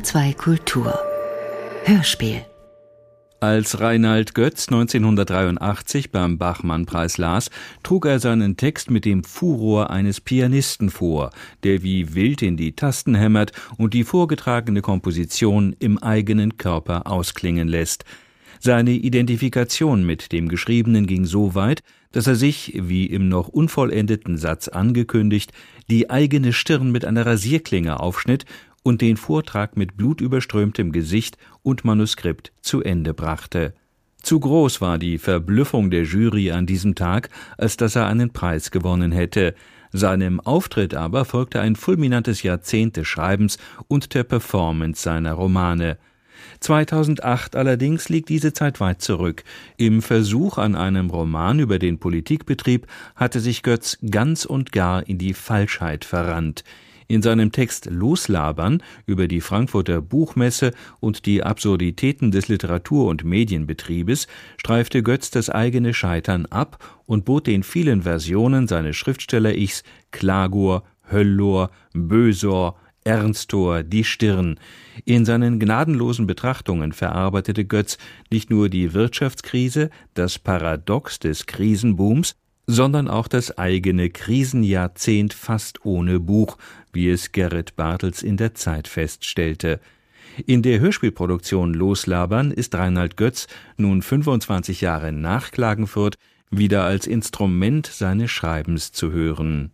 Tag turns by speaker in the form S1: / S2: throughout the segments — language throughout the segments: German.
S1: HR2 Kultur Hörspiel.
S2: Als Reinald Götz 1983 beim Bachmann-Preis las, trug er seinen Text mit dem Furor eines Pianisten vor, der wie wild in die Tasten hämmert und die vorgetragene Komposition im eigenen Körper ausklingen lässt. Seine Identifikation mit dem Geschriebenen ging so weit, dass er sich, wie im noch unvollendeten Satz angekündigt, die eigene Stirn mit einer Rasierklinge aufschnitt und den Vortrag mit blutüberströmtem Gesicht und Manuskript zu Ende brachte. Zu groß war die Verblüffung der Jury an diesem Tag, als dass er einen Preis gewonnen hätte. Seinem Auftritt aber folgte ein fulminantes Jahrzehnt des Schreibens und der Performance seiner Romane. 2008 allerdings liegt diese Zeit weit zurück. Im Versuch an einem Roman über den Politikbetrieb hatte sich Götz ganz und gar in die Falschheit verrannt. In seinem Text Loslabern über die Frankfurter Buchmesse und die Absurditäten des Literatur- und Medienbetriebes streifte Götz das eigene Scheitern ab und bot den vielen Versionen seines Schriftsteller-Ichs Klagor, Höllor, Bösor, Ernstor die Stirn. In seinen gnadenlosen Betrachtungen verarbeitete Götz nicht nur die Wirtschaftskrise, das Paradox des Krisenbooms, sondern auch das eigene Krisenjahrzehnt fast ohne Buch, wie es Gerrit Bartels in der Zeit feststellte. In der Hörspielproduktion Loslabern ist Reinald Götz nun 25 Jahre nach Klagenfurt wieder als Instrument seines Schreibens zu hören.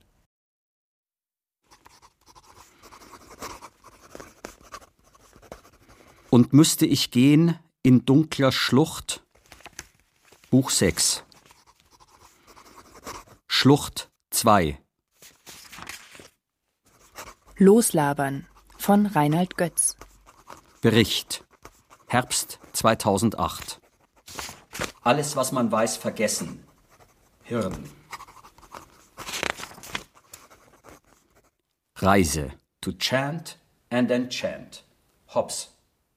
S3: Und müsste ich gehen in dunkler Schlucht? Buch 6. Schlucht 2.
S4: Loslabern von Reinald Götz.
S3: Bericht. Herbst 2008. Alles, was man weiß, vergessen. Hirn. Reise. To chant and enchant. Hobbes.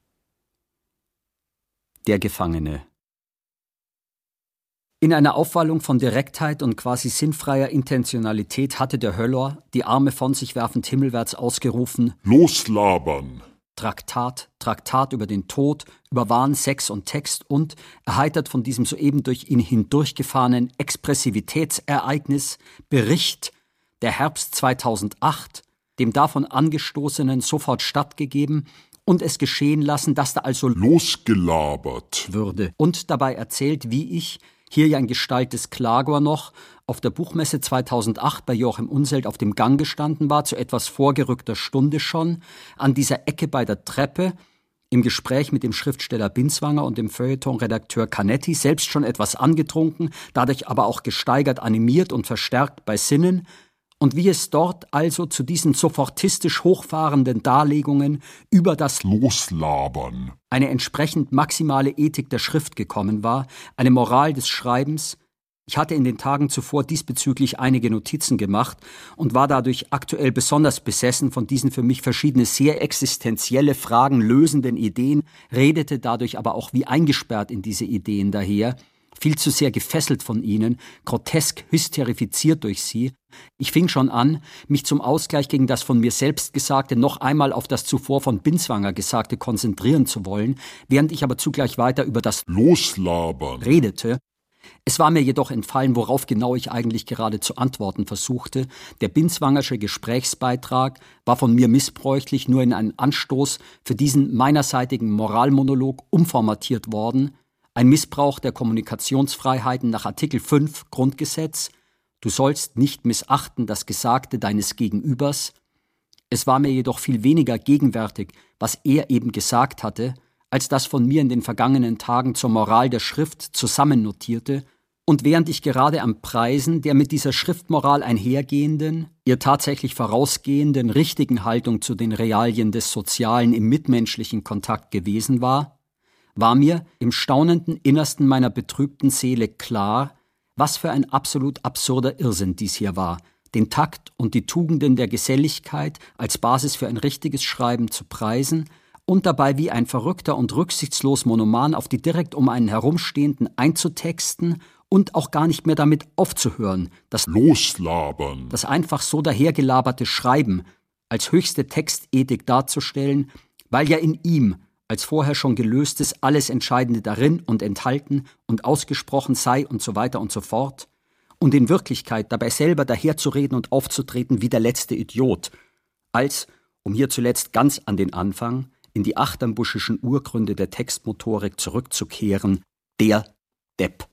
S3: Der Gefangene. In einer Aufwallung von Direktheit und quasi sinnfreier Intentionalität hatte der Höllor, die Arme von sich werfend himmelwärts, ausgerufen:
S5: Loslabern!
S3: Traktat über den Tod, über Wahn, Sex und Text und, erheitert von diesem soeben durch ihn hindurchgefahrenen Expressivitätsereignis, Bericht, der Herbst 2008, dem davon Angestoßenen sofort stattgegeben und es geschehen lassen, dass da also
S5: losgelabert
S3: würde und dabei erzählt, wie ich, hier ja in Gestalt des Klagor noch, auf der Buchmesse 2008 bei Joachim Unselt auf dem Gang gestanden war, zu etwas vorgerückter Stunde schon, an dieser Ecke bei der Treppe, im Gespräch mit dem Schriftsteller Binswanger und dem Feuilleton-Redakteur Canetti, selbst schon etwas angetrunken, dadurch aber auch gesteigert animiert und verstärkt bei Sinnen, und wie es dort also zu diesen sofortistisch hochfahrenden Darlegungen über das
S5: Loslabern
S3: eine entsprechend maximale Ethik der Schrift gekommen war, eine Moral des Schreibens. Ich hatte in den Tagen zuvor diesbezüglich einige Notizen gemacht und war dadurch aktuell besonders besessen von diesen für mich verschiedene sehr existenzielle Fragen lösenden Ideen, redete dadurch aber auch wie eingesperrt in diese Ideen daher, viel zu sehr gefesselt von ihnen, grotesk hysterifiziert durch sie. Ich fing schon an, mich zum Ausgleich gegen das von mir selbst Gesagte noch einmal auf das zuvor von Binswanger Gesagte konzentrieren zu wollen, während ich aber zugleich weiter über das
S5: Loslabern
S3: redete. Es war mir jedoch entfallen, worauf genau ich eigentlich gerade zu antworten versuchte. Der Binswangersche Gesprächsbeitrag war von mir missbräuchlich nur in einen Anstoß für diesen meinerseitigen Moralmonolog umformatiert worden. Ein Missbrauch der Kommunikationsfreiheiten nach Artikel 5 Grundgesetz. Du sollst nicht missachten das Gesagte deines Gegenübers. Es war mir jedoch viel weniger gegenwärtig, was er eben gesagt hatte, als das von mir in den vergangenen Tagen zur Moral der Schrift zusammennotierte, und während ich gerade am Preisen der mit dieser Schriftmoral einhergehenden, ihr tatsächlich vorausgehenden richtigen Haltung zu den Realien des Sozialen im mitmenschlichen Kontakt gewesen war mir im staunenden Innersten meiner betrübten Seele klar, was für ein absolut absurder Irrsinn dies hier war, den Takt und die Tugenden der Geselligkeit als Basis für ein richtiges Schreiben zu preisen und dabei wie ein verrückter und rücksichtslos Monoman auf die direkt um einen herumstehenden einzutexten und auch gar nicht mehr damit aufzuhören, das
S5: Loslabern,
S3: das einfach so dahergelaberte Schreiben als höchste Textethik darzustellen, weil ja in ihm, als vorher schon gelöstes, alles Entscheidende darin und enthalten und ausgesprochen sei und so weiter und so fort, und in Wirklichkeit dabei selber daherzureden und aufzutreten wie der letzte Idiot, als, um hier zuletzt ganz an den Anfang, in die achternbuschischen Urgründe der Textmotorik zurückzukehren, der Depp.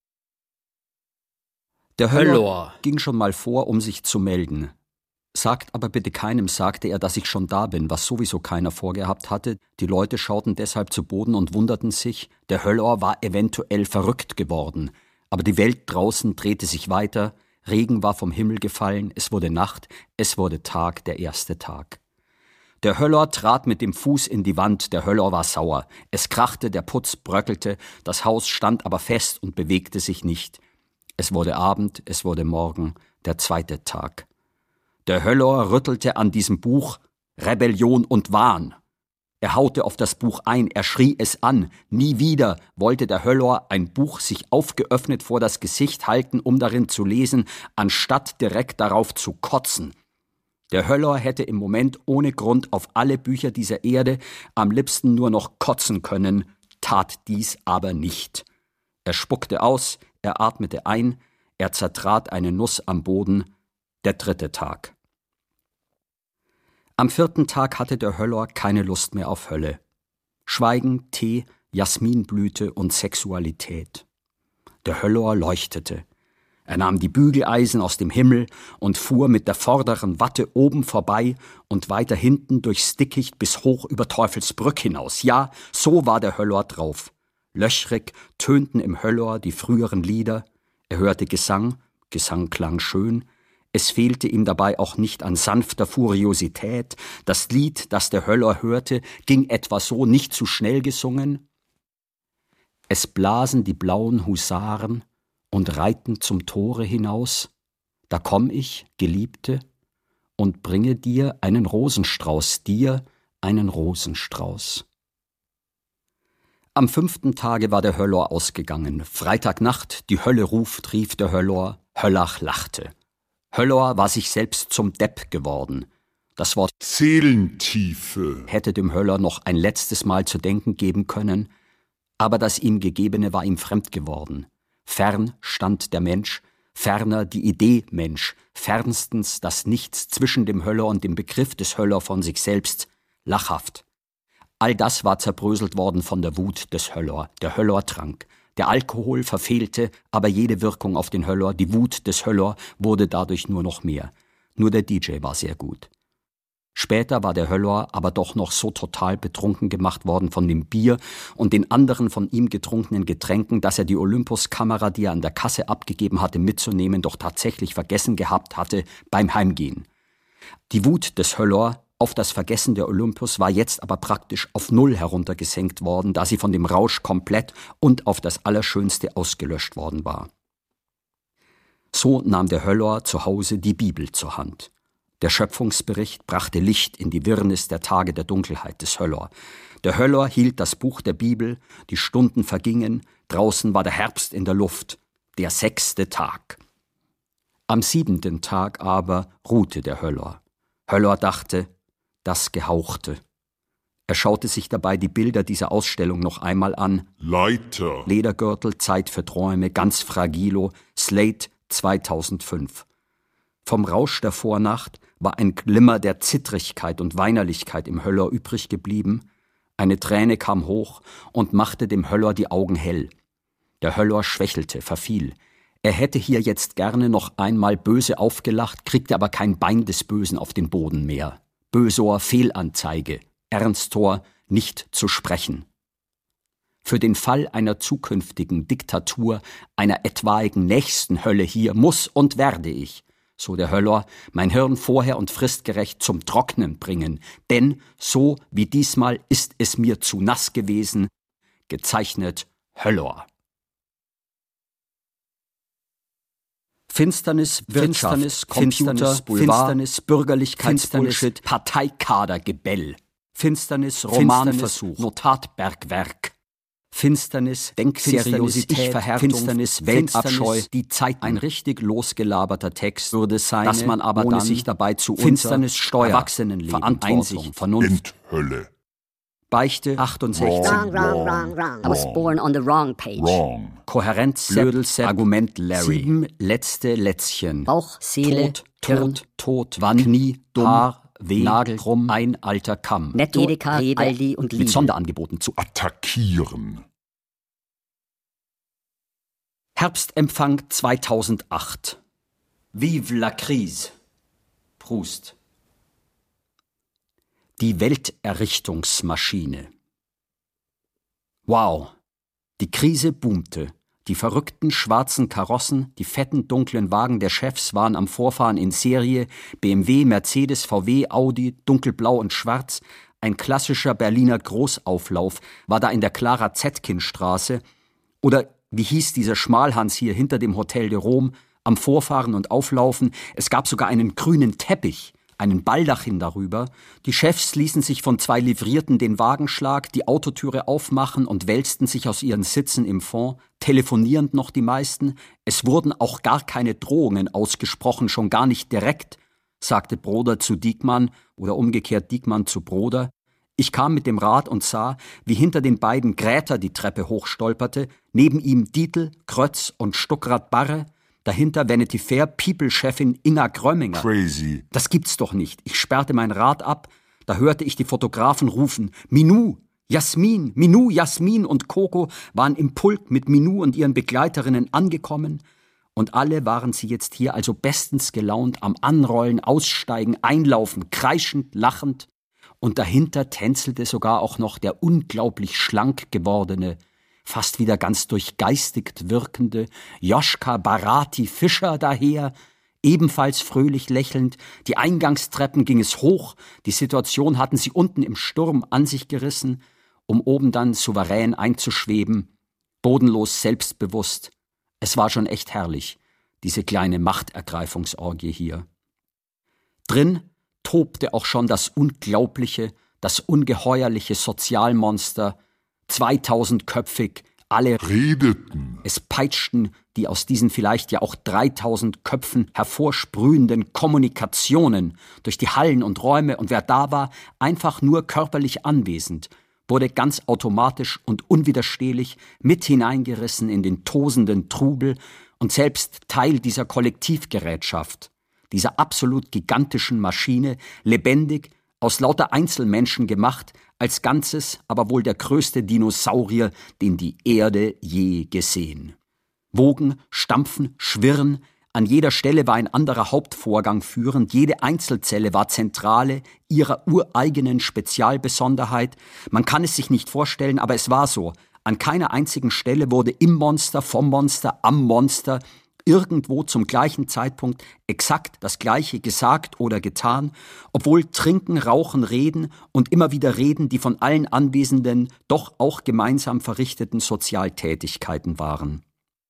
S3: Der Höller ging schon mal vor, um sich zu melden. Sagt aber bitte keinem, sagte er, dass ich schon da bin, was sowieso keiner vorgehabt hatte. Die Leute schauten deshalb zu Boden und wunderten sich, der Höller war eventuell verrückt geworden. Aber die Welt draußen drehte sich weiter, Regen war vom Himmel gefallen, es wurde Nacht, es wurde Tag, der erste Tag. Der Höller trat mit dem Fuß in die Wand, der Höller war sauer. Es krachte, der Putz bröckelte, das Haus stand aber fest und bewegte sich nicht. Es wurde Abend, es wurde Morgen, der zweite Tag. Der Höller rüttelte an diesem Buch Rebellion und Wahn. Er haute auf das Buch ein, er schrie es an. Nie wieder wollte der Höller ein Buch sich aufgeöffnet vor das Gesicht halten, um darin zu lesen, anstatt direkt darauf zu kotzen. Der Höller hätte im Moment ohne Grund auf alle Bücher dieser Erde am liebsten nur noch kotzen können, tat dies aber nicht. Er spuckte aus, er atmete ein, er zertrat eine Nuss am Boden. Der dritte Tag. Am vierten Tag hatte der Höller keine Lust mehr auf Hölle. Schweigen, Tee, Jasminblüte und Sexualität. Der Höller leuchtete. Er nahm die Bügeleisen aus dem Himmel und fuhr mit der vorderen Watte oben vorbei und weiter hinten durchs Dickicht bis hoch über Teufelsbrück hinaus. Ja, so war der Höller drauf. Löchrig tönten im Höller die früheren Lieder. Er hörte Gesang, Gesang klang schön. Es fehlte ihm dabei auch nicht an sanfter Furiosität. Das Lied, das der Höller hörte, ging etwa so, nicht zu schnell gesungen. Es blasen die blauen Husaren und reiten zum Tore hinaus. Da komm ich, Geliebte, und bringe dir einen Rosenstrauß, dir einen Rosenstrauß. Am 5. Tage war der Höller ausgegangen. Freitagnacht, die Hölle ruft, rief der Höller, Höllach lachte. Höller war sich selbst zum Depp geworden. Das Wort
S5: Seelentiefe
S3: hätte dem Höller noch ein letztes Mal zu denken geben können, aber das ihm Gegebene war ihm fremd geworden. Fern stand der Mensch, ferner die Idee Mensch, fernstens das Nichts zwischen dem Höller und dem Begriff des Höller von sich selbst, lachhaft. All das war zerbröselt worden von der Wut des Höller. Der Höller trank. Der Alkohol verfehlte aber jede Wirkung auf den Höller, die Wut des Höller wurde dadurch nur noch mehr. Nur der DJ war sehr gut. Später war der Höller aber doch noch so total betrunken gemacht worden von dem Bier und den anderen von ihm getrunkenen Getränken, dass er die Olympuskamera, die er an der Kasse abgegeben hatte, mitzunehmen, doch tatsächlich vergessen gehabt hatte beim Heimgehen. Die Wut des Höller auf das Vergessen der Olympus war jetzt aber praktisch auf Null heruntergesenkt worden, da sie von dem Rausch komplett und auf das Allerschönste ausgelöscht worden war. So nahm der Höller zu Hause die Bibel zur Hand. Der Schöpfungsbericht brachte Licht in die Wirrnis der Tage der Dunkelheit des Höller. Der Höller hielt das Buch der Bibel, die Stunden vergingen, draußen war der Herbst in der Luft, der 6. Tag. Am 7. Tag aber ruhte der Höller. Höller dachte, das Gehauchte. Er schaute sich dabei die Bilder dieser Ausstellung noch einmal an.
S5: Leiter
S3: Ledergürtel, Zeit für Träume, ganz fragilo, Slate 2005. Vom Rausch der Vornacht war ein Glimmer der Zittrigkeit und Weinerlichkeit im Höller übrig geblieben. Eine Träne kam hoch und machte dem Höller die Augen hell. Der Höller schwächelte, verfiel. Er hätte hier jetzt gerne noch einmal böse aufgelacht, kriegte aber kein Bein des Bösen auf den Boden mehr. Bösor Fehlanzeige, Ernstor nicht zu sprechen. Für den Fall einer zukünftigen Diktatur, einer etwaigen nächsten Hölle hier muss und werde ich, so der Höller, mein Hirn vorher und fristgerecht zum Trocknen bringen, denn so wie diesmal ist es mir zu nass gewesen, gezeichnet Höller. Finsternis, Wirtschaft, Computer, Boulevard, Finsternis, Bürgerlichkeitsbullshit, Parteikadergebell. Finsternis, Romanversuch, Notatbergwerk. Finsternis, Denkseriosität, Ich-Verhärtung, Finsternis, Weltabscheu, die Zeit. Ein richtig losgelaberter Text würde sein, dass man aber ohne sich dabei zu Finsternis, Steuer, Erwachsenenleben, Einsicht, Vernunft,
S5: Enthölle
S3: Beichte 68.
S6: Wrong. I was born on the wrong page.
S5: Wrong.
S3: Kohärenz, Blödelset, Argument Larry. 7 letzte Lätzchen.
S6: Bauch, Seele, Hirn,
S3: Tod, Wann, Knie, dumm, Haar, Weh, Nagel, krumm, ein alter Kamm.
S6: Netto, Edeka, Rede, Aldi und Lidl.
S3: Mit Sonderangeboten zu
S5: Attackieren.
S3: Herbstempfang 2008. Vive la crise. Proust. Die Welterrichtungsmaschine. Wow. Die Krise boomte. Die verrückten schwarzen Karossen, die fetten dunklen Wagen der Chefs waren am Vorfahren in Serie. BMW, Mercedes, VW, Audi, dunkelblau und schwarz. Ein klassischer Berliner Großauflauf war da in der Clara-Zetkin-Straße. Oder wie hieß dieser Schmalhans hier hinter dem Hotel de Rome? Am Vorfahren und Auflaufen. Es gab sogar einen grünen Teppich, einen Baldachin darüber. Die Chefs ließen sich von 2 Livrierten den Wagenschlag, die Autotüre aufmachen und wälzten sich aus ihren Sitzen im Fond, telefonierend noch die meisten. Es wurden auch gar keine Drohungen ausgesprochen, schon gar nicht direkt, sagte Broder zu Diekmann oder umgekehrt Diekmann zu Broder. Ich kam mit dem Rad und sah, wie hinter den beiden Gräter die Treppe hochstolperte, neben ihm Dietl, Krötz und Stuckrad Barre, dahinter Vanity Fair People-Chefin Inga Grömminger.
S5: Crazy.
S3: Das gibt's doch nicht. Ich sperrte mein Rad ab, da hörte ich die Fotografen rufen, Minou, Jasmin und Coco waren im Pulk mit Minou und ihren Begleiterinnen angekommen und alle waren sie jetzt hier also bestens gelaunt am Anrollen, Aussteigen, Einlaufen, kreischend, lachend und dahinter tänzelte sogar auch noch der unglaublich schlank gewordene, fast wieder ganz durchgeistigt wirkende Joschka Barati Fischer daher, ebenfalls fröhlich lächelnd. Die Eingangstreppen ging es hoch, die Situation hatten sie unten im Sturm an sich gerissen, um oben dann souverän einzuschweben, bodenlos selbstbewusst. Es war schon echt herrlich, diese kleine Machtergreifungsorgie hier. Drin tobte auch schon das unglaubliche, das ungeheuerliche Sozialmonster, 2000-köpfig, alle
S5: Redeten.
S3: Es peitschten die aus diesen vielleicht ja auch 3000 Köpfen hervorsprühenden Kommunikationen durch die Hallen und Räume und wer da war, einfach nur körperlich anwesend, wurde ganz automatisch und unwiderstehlich mit hineingerissen in den tosenden Trubel und selbst Teil dieser Kollektivgerätschaft, dieser absolut gigantischen Maschine, lebendig, aus lauter Einzelmenschen gemacht, als Ganzes aber wohl der größte Dinosaurier, den die Erde je gesehen. Wogen, stampfen, schwirren, an jeder Stelle war ein anderer Hauptvorgang führend, jede Einzelzelle war Zentrale ihrer ureigenen Spezialbesonderheit. Man kann es sich nicht vorstellen, aber es war so. An keiner einzigen Stelle wurde im Monster, vom Monster, am Monster irgendwo zum gleichen Zeitpunkt exakt das Gleiche gesagt oder getan, obwohl Trinken, Rauchen, Reden und immer wieder Reden die von allen Anwesenden doch auch gemeinsam verrichteten Sozialtätigkeiten waren.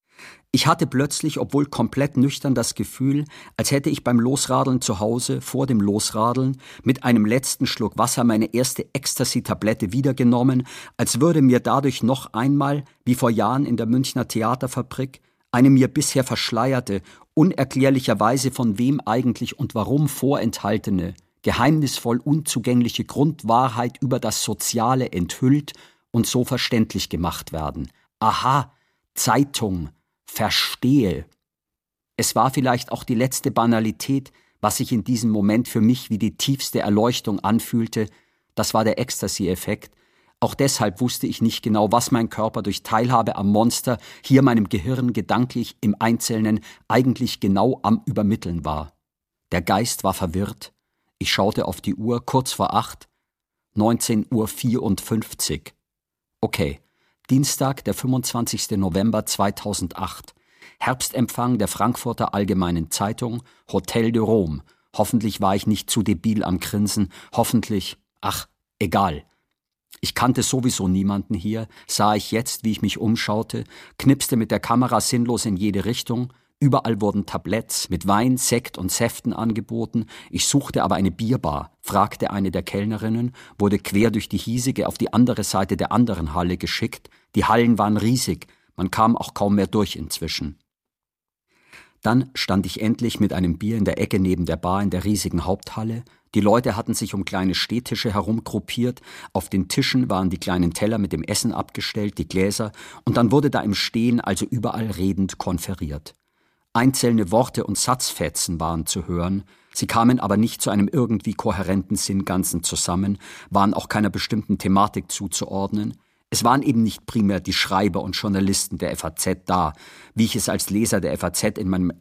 S3: Ich hatte plötzlich, obwohl komplett nüchtern, das Gefühl, als hätte ich beim Losradeln zu Hause, vor dem Losradeln, mit einem letzten Schluck Wasser meine erste Ecstasy-Tablette wiedergenommen, als würde mir dadurch noch einmal, wie vor Jahren in der Münchner Theaterfabrik, eine mir bisher verschleierte, unerklärlicherweise von wem eigentlich und warum vorenthaltene, geheimnisvoll unzugängliche Grundwahrheit über das Soziale enthüllt und so verständlich gemacht werden. Aha, Zeitung, verstehe. Es war vielleicht auch die letzte Banalität, was sich in diesem Moment für mich wie die tiefste Erleuchtung anfühlte. Das war der Ecstasy-Effekt. Auch deshalb wusste ich nicht genau, was mein Körper durch Teilhabe am Monster hier meinem Gehirn gedanklich im Einzelnen eigentlich genau am Übermitteln war. Der Geist war verwirrt. Ich schaute auf die Uhr, kurz vor 8, 19:54 Uhr. Okay, Dienstag, der 25. November 2008. Herbstempfang der Frankfurter Allgemeinen Zeitung, Hotel de Rome. Hoffentlich war ich nicht zu debil am Grinsen. Hoffentlich, ach, egal. Ich kannte sowieso niemanden hier, sah ich jetzt, wie ich mich umschaute, knipste mit der Kamera sinnlos in jede Richtung. Überall wurden Tabletts mit Wein, Sekt und Säften angeboten. Ich suchte aber eine Bierbar, fragte eine der Kellnerinnen, wurde quer durch die hiesige auf die andere Seite der anderen Halle geschickt. Die Hallen waren riesig, man kam auch kaum mehr durch inzwischen. Dann stand ich endlich mit einem Bier in der Ecke neben der Bar in der riesigen Haupthalle. Die Leute hatten sich um kleine Stehtische herumgruppiert, auf den Tischen waren die kleinen Teller mit dem Essen abgestellt, die Gläser, und dann wurde da im Stehen also überall redend konferiert. Einzelne Worte und Satzfetzen waren zu hören, sie kamen aber nicht zu einem irgendwie kohärenten Sinnganzen zusammen, waren auch keiner bestimmten Thematik zuzuordnen. Es waren eben nicht primär die Schreiber und Journalisten der FAZ da, wie ich es als Leser der FAZ in meinem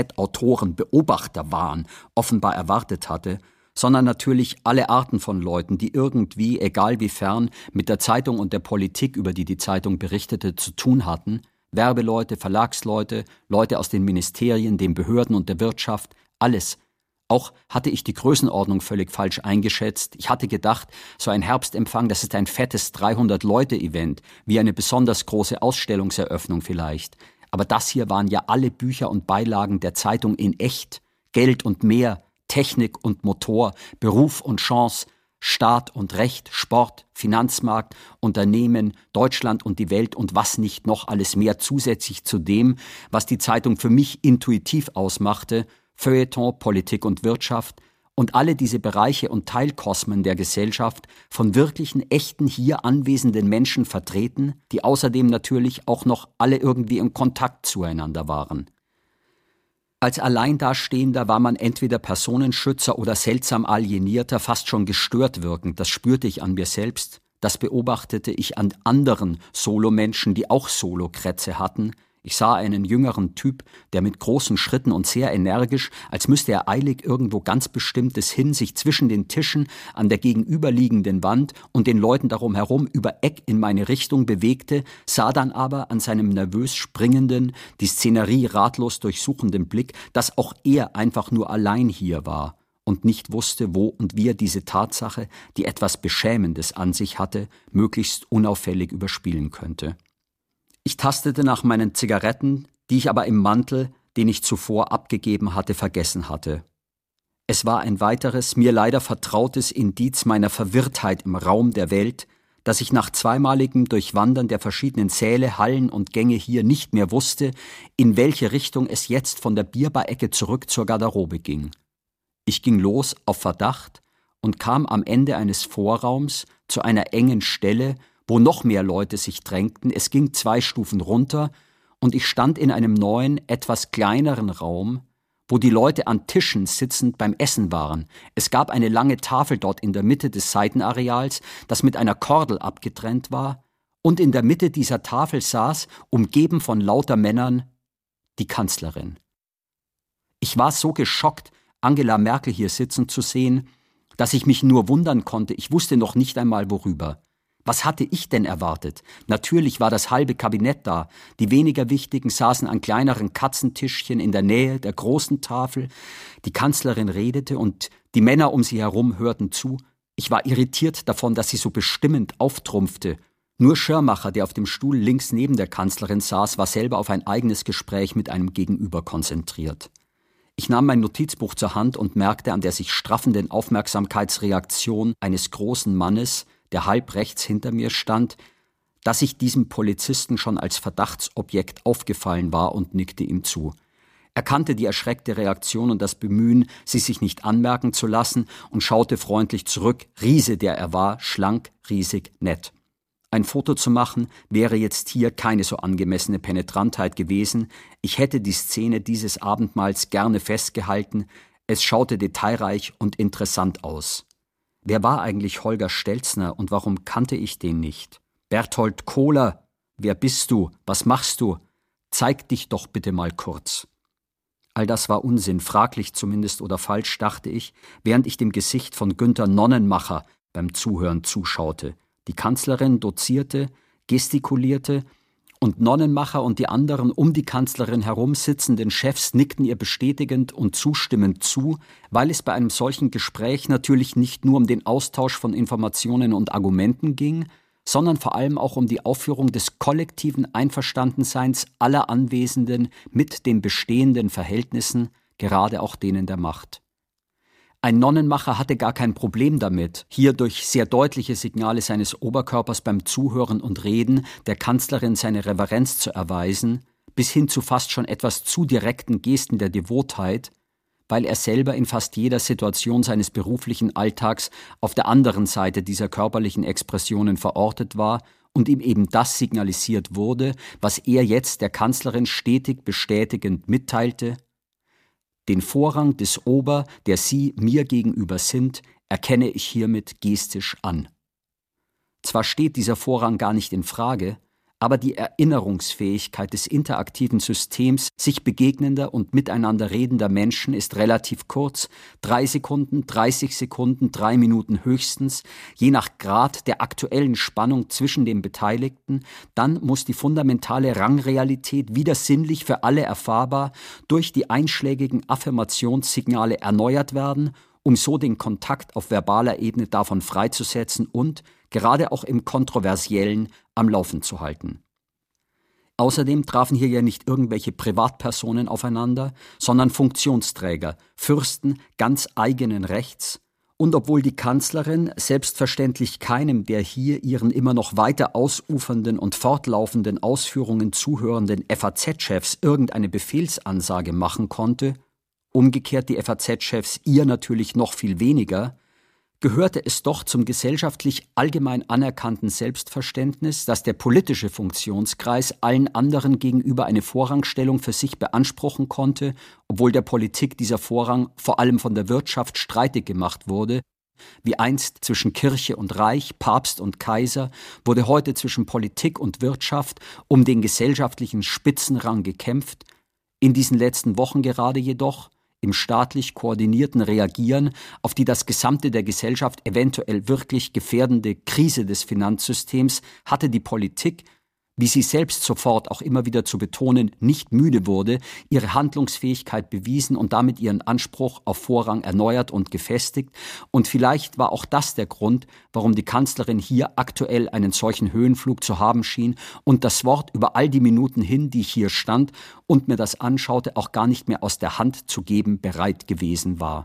S3: FAZ-Autoren-Beobachterwahn offenbar erwartet hatte, sondern natürlich alle Arten von Leuten, die irgendwie, egal wie fern, mit der Zeitung und der Politik, über die die Zeitung berichtete, zu tun hatten, Werbeleute, Verlagsleute, Leute aus den Ministerien, den Behörden und der Wirtschaft, alles. Auch hatte ich die Größenordnung völlig falsch eingeschätzt. Ich hatte gedacht, so ein Herbstempfang, das ist ein fettes 300-Leute-Event, wie eine besonders große Ausstellungseröffnung vielleicht. Aber das hier waren ja alle Bücher und Beilagen der Zeitung in echt. Geld und mehr, Technik und Motor, Beruf und Chance, Staat und Recht, Sport, Finanzmarkt, Unternehmen, Deutschland und die Welt und was nicht noch alles mehr zusätzlich zu dem, was die Zeitung für mich intuitiv ausmachte, Feuilleton, Politik und Wirtschaft und alle diese Bereiche und Teilkosmen der Gesellschaft von wirklichen, echten, hier anwesenden Menschen vertreten, die außerdem natürlich auch noch alle irgendwie in Kontakt zueinander waren. Als Alleindastehender war man entweder Personenschützer oder seltsam alienierter, fast schon gestört wirkend. Das spürte ich an mir selbst, das beobachtete ich an anderen Solomenschen, die auch Solokrätze hatten. Ich sah einen jüngeren Typ, der mit großen Schritten und sehr energisch, als müsste er eilig irgendwo ganz Bestimmtes hin, sich zwischen den Tischen an der gegenüberliegenden Wand und den Leuten darum herum über Eck in meine Richtung bewegte, sah dann aber an seinem nervös springenden, die Szenerie ratlos durchsuchenden Blick, dass auch er einfach nur allein hier war und nicht wusste, wo und wie er diese Tatsache, die etwas Beschämendes an sich hatte, möglichst unauffällig überspielen könnte. Ich tastete nach meinen Zigaretten, die ich aber im Mantel, den ich zuvor abgegeben hatte, vergessen hatte. Es war ein weiteres, mir leider vertrautes Indiz meiner Verwirrtheit im Raum der Welt, dass ich nach zweimaligem Durchwandern der verschiedenen Säle, Hallen und Gänge hier nicht mehr wusste, in welche Richtung es jetzt von der Bierbarecke zurück zur Garderobe ging. Ich ging los auf Verdacht und kam am Ende eines Vorraums zu einer engen Stelle, wo noch mehr Leute sich drängten. Es ging 2 Stufen runter und ich stand in einem neuen, etwas kleineren Raum, wo die Leute an Tischen sitzend beim Essen waren. Es gab eine lange Tafel dort in der Mitte des Seitenareals, das mit einer Kordel abgetrennt war, und in der Mitte dieser Tafel saß, umgeben von lauter Männern, die Kanzlerin. Ich war so geschockt, Angela Merkel hier sitzen zu sehen, dass ich mich nur wundern konnte, ich wusste noch nicht einmal worüber. Was hatte ich denn erwartet? Natürlich war das halbe Kabinett da. Die weniger Wichtigen saßen an kleineren Katzentischchen in der Nähe der großen Tafel. Die Kanzlerin redete und die Männer um sie herum hörten zu. Ich war irritiert davon, dass sie so bestimmend auftrumpfte. Nur Schirmacher, der auf dem Stuhl links neben der Kanzlerin saß, war selber auf ein eigenes Gespräch mit einem Gegenüber konzentriert. Ich nahm mein Notizbuch zur Hand und merkte an der sich straffenden Aufmerksamkeitsreaktion eines großen Mannes, der halb rechts hinter mir stand, dass ich diesem Polizisten schon als Verdachtsobjekt aufgefallen war und nickte ihm zu. Er kannte die erschreckte Reaktion und das Bemühen, sie sich nicht anmerken zu lassen, und schaute freundlich zurück. Riese, der er war, schlank, riesig, nett. Ein Foto zu machen wäre jetzt hier keine so angemessene Penetrantheit gewesen. Ich hätte die Szene dieses Abendmahls gerne festgehalten. Es schaute detailreich und interessant aus. Wer war eigentlich Holger Stelzner und warum kannte ich den nicht? Berthold Kohler, wer bist du? Was machst du? Zeig dich doch bitte mal kurz. All das war Unsinn, fraglich zumindest oder falsch, dachte ich, während ich dem Gesicht von Günther Nonnenmacher beim Zuhören zuschaute. Die Kanzlerin dozierte, gestikulierte, und Nonnenmacher und die anderen um die Kanzlerin herum sitzenden Chefs nickten ihr bestätigend und zustimmend zu, weil es bei einem solchen Gespräch natürlich nicht nur um den Austausch von Informationen und Argumenten ging, sondern vor allem auch um die Aufführung des kollektiven Einverstandenseins aller Anwesenden mit den bestehenden Verhältnissen, gerade auch denen der Macht. Ein Nonnenmacher hatte gar kein Problem damit, hier durch sehr deutliche Signale seines Oberkörpers beim Zuhören und Reden der Kanzlerin seine Reverenz zu erweisen, bis hin zu fast schon etwas zu direkten Gesten der Devotheit, weil er selber in fast jeder Situation seines beruflichen Alltags auf der anderen Seite dieser körperlichen Expressionen verortet war und ihm eben das signalisiert wurde, was er jetzt der Kanzlerin stetig bestätigend mitteilte: Den Vorrang des Ober, der Sie mir gegenüber sind, erkenne ich hiermit gestisch an. Zwar steht dieser Vorrang gar nicht in Frage, aber die Erinnerungsfähigkeit des interaktiven Systems sich begegnender und miteinander redender Menschen ist relativ kurz, 3 Sekunden, 30 Sekunden, 3 Minuten höchstens, je nach Grad der aktuellen Spannung zwischen den Beteiligten. Dann muss die fundamentale Rangrealität wieder sinnlich für alle erfahrbar durch die einschlägigen Affirmationssignale erneuert werden, um so den Kontakt auf verbaler Ebene davon freizusetzen und, gerade auch im Kontroversiellen, am Laufen zu halten. Außerdem trafen hier ja nicht irgendwelche Privatpersonen aufeinander, sondern Funktionsträger, Fürsten ganz eigenen Rechts. Und obwohl die Kanzlerin selbstverständlich keinem der hier ihren immer noch weiter ausufernden und fortlaufenden Ausführungen zuhörenden FAZ-Chefs irgendeine Befehlsansage machen konnte, umgekehrt die FAZ-Chefs ihr natürlich noch viel weniger, gehörte es doch zum gesellschaftlich allgemein anerkannten Selbstverständnis, dass der politische Funktionskreis allen anderen gegenüber eine Vorrangstellung für sich beanspruchen konnte, obwohl der Politik dieser Vorrang vor allem von der Wirtschaft streitig gemacht wurde. Wie einst zwischen Kirche und Reich, Papst und Kaiser, wurde heute zwischen Politik und Wirtschaft um den gesellschaftlichen Spitzenrang gekämpft. In diesen letzten Wochen gerade jedoch, im staatlich koordinierten Reagieren auf die das Gesamte der Gesellschaft eventuell wirklich gefährdende Krise des Finanzsystems, hatte die Politik, wie sie selbst sofort auch immer wieder zu betonen nicht müde wurde, ihre Handlungsfähigkeit bewiesen und damit ihren Anspruch auf Vorrang erneuert und gefestigt. Und vielleicht war auch das der Grund, warum die Kanzlerin hier aktuell einen solchen Höhenflug zu haben schien und das Wort über all die Minuten hin, die ich hier stand und mir das anschaute, auch gar nicht mehr aus der Hand zu geben bereit gewesen war.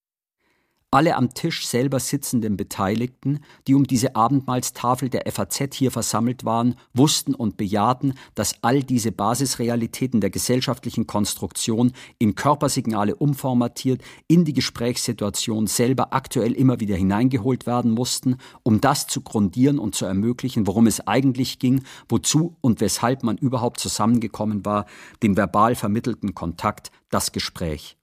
S3: Alle am Tisch selber sitzenden Beteiligten, die um diese Abendmahlstafel der FAZ hier versammelt waren, wussten und bejahten, dass all diese Basisrealitäten der gesellschaftlichen Konstruktion in Körpersignale umformatiert, in die Gesprächssituation selber aktuell immer wieder hineingeholt werden mussten, um das zu grundieren und zu ermöglichen, worum es eigentlich ging, wozu und weshalb man überhaupt zusammengekommen war, dem verbal vermittelten Kontakt, das Gespräch.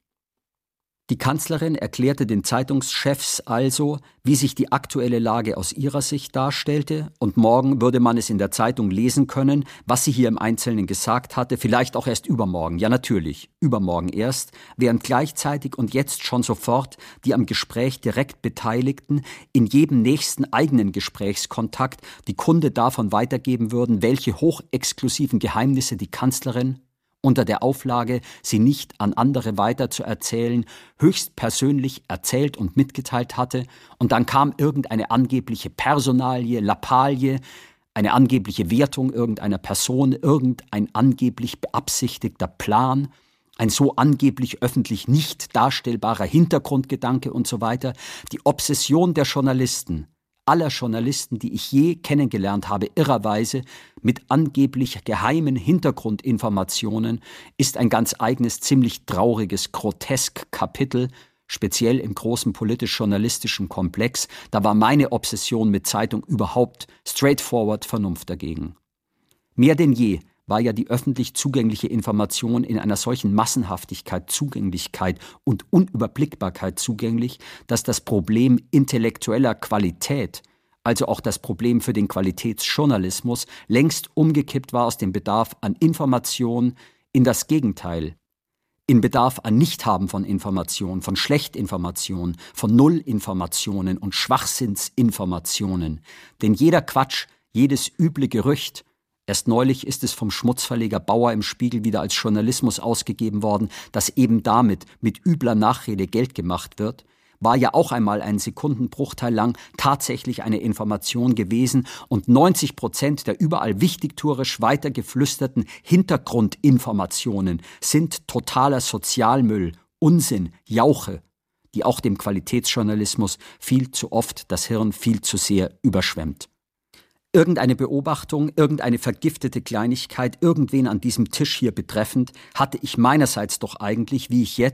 S3: Die Kanzlerin erklärte den Zeitungschefs also, wie sich die aktuelle Lage aus ihrer Sicht darstellte, und morgen würde man es in der Zeitung lesen können, was sie hier im Einzelnen gesagt hatte, vielleicht auch erst übermorgen, ja natürlich, übermorgen erst, während gleichzeitig und jetzt schon sofort die am Gespräch direkt Beteiligten in jedem nächsten eigenen Gesprächskontakt die Kunde davon weitergeben würden, welche hochexklusiven Geheimnisse die Kanzlerin unter der Auflage, sie nicht an andere weiterzuerzählen, höchstpersönlich erzählt und mitgeteilt hatte, und dann kam irgendeine angebliche Personalie, Lappalie, eine angebliche Wertung irgendeiner Person, irgendein angeblich beabsichtigter Plan, ein so angeblich öffentlich nicht darstellbarer Hintergrundgedanke und so weiter. Die Obsession der Journalisten, aller Journalisten, die ich je kennengelernt habe, irrerweise mit angeblich geheimen Hintergrundinformationen, ist ein ganz eigenes, ziemlich trauriges, grotesk Kapitel, speziell im großen politisch-journalistischen Komplex. Da war meine Obsession mit Zeitung überhaupt straightforward Vernunft dagegen. Mehr denn je war ja die öffentlich zugängliche Information in einer solchen Massenhaftigkeit, Zugänglichkeit und Unüberblickbarkeit zugänglich, dass das Problem intellektueller Qualität, also auch das Problem für den Qualitätsjournalismus, längst umgekippt war aus dem Bedarf an Information in das Gegenteil, in Bedarf an Nichthaben von Information, von Schlechtinformation, von Nullinformationen und Schwachsinnsinformationen. Denn jeder Quatsch, jedes üble Gerücht, erst neulich ist es vom Schmutzverleger Bauer im Spiegel wieder als Journalismus ausgegeben worden, dass eben damit mit übler Nachrede Geld gemacht wird, war ja auch einmal einen Sekundenbruchteil lang tatsächlich eine Information gewesen, und 90% der überall wichtigtuerisch weitergeflüsterten Hintergrundinformationen sind totaler Sozialmüll, Unsinn, Jauche, die auch dem Qualitätsjournalismus viel zu oft das Hirn viel zu sehr überschwemmt. Irgendeine Beobachtung, irgendeine vergiftete Kleinigkeit, irgendwen an diesem Tisch hier betreffend, hatte ich meinerseits doch eigentlich, wie ich jetzt,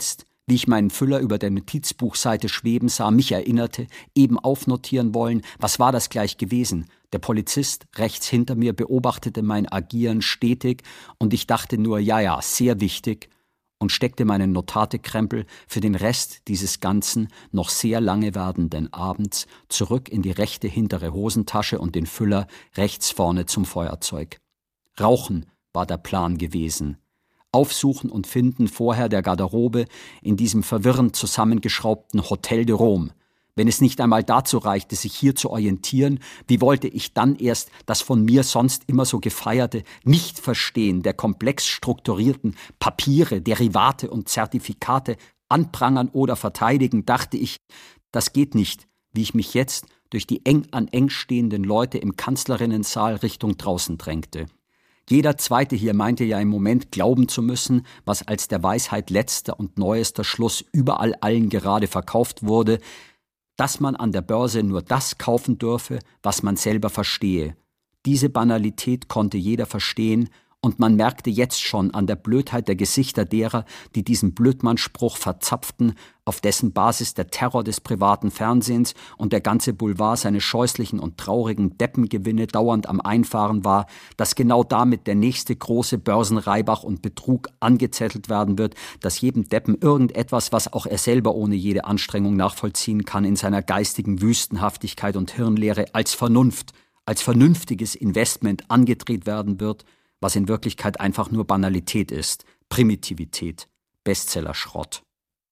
S3: wie ich meinen Füller über der Notizbuchseite schweben sah, mich erinnerte, eben aufnotieren wollen, was war das gleich gewesen? Der Polizist rechts hinter mir beobachtete mein Agieren stetig und ich dachte nur, ja, sehr wichtig, und steckte meinen Notatekrempel für den Rest dieses ganzen, noch sehr lange werdenden Abends zurück in die rechte hintere Hosentasche und den Füller rechts vorne zum Feuerzeug. Rauchen war der Plan gewesen. Aufsuchen und Finden vorher der Garderobe in diesem verwirrend zusammengeschraubten Hotel de Rome. Wenn es nicht einmal dazu reichte, sich hier zu orientieren, wie wollte ich dann erst das von mir sonst immer so gefeierte Nichtverstehen der komplex strukturierten Papiere, Derivate und Zertifikate anprangern oder verteidigen, dachte ich, das geht nicht, wie ich mich jetzt durch die eng an eng stehenden Leute im Kanzlerinnensaal Richtung draußen drängte. Jeder Zweite hier meinte ja im Moment glauben zu müssen, was als der Weisheit letzter und neuester Schluss überall allen gerade verkauft wurde, dass man an der Börse nur das kaufen dürfe, was man selber verstehe. Diese Banalität konnte jeder verstehen, und man merkte jetzt schon an der Blödheit der Gesichter derer, die diesen Blödmannspruch verzapften, auf dessen Basis der Terror des privaten Fernsehens und der ganze Boulevard seine scheußlichen und traurigen Deppengewinne dauernd am Einfahren war, dass genau damit der nächste große Börsenreibach und Betrug angezettelt werden wird, dass jedem Deppen irgendetwas, was auch er selber ohne jede Anstrengung nachvollziehen kann, in seiner geistigen Wüstenhaftigkeit und Hirnleere als Vernunft, als vernünftiges Investment angedreht werden wird, was in Wirklichkeit einfach nur Banalität ist, Primitivität, Bestsellerschrott.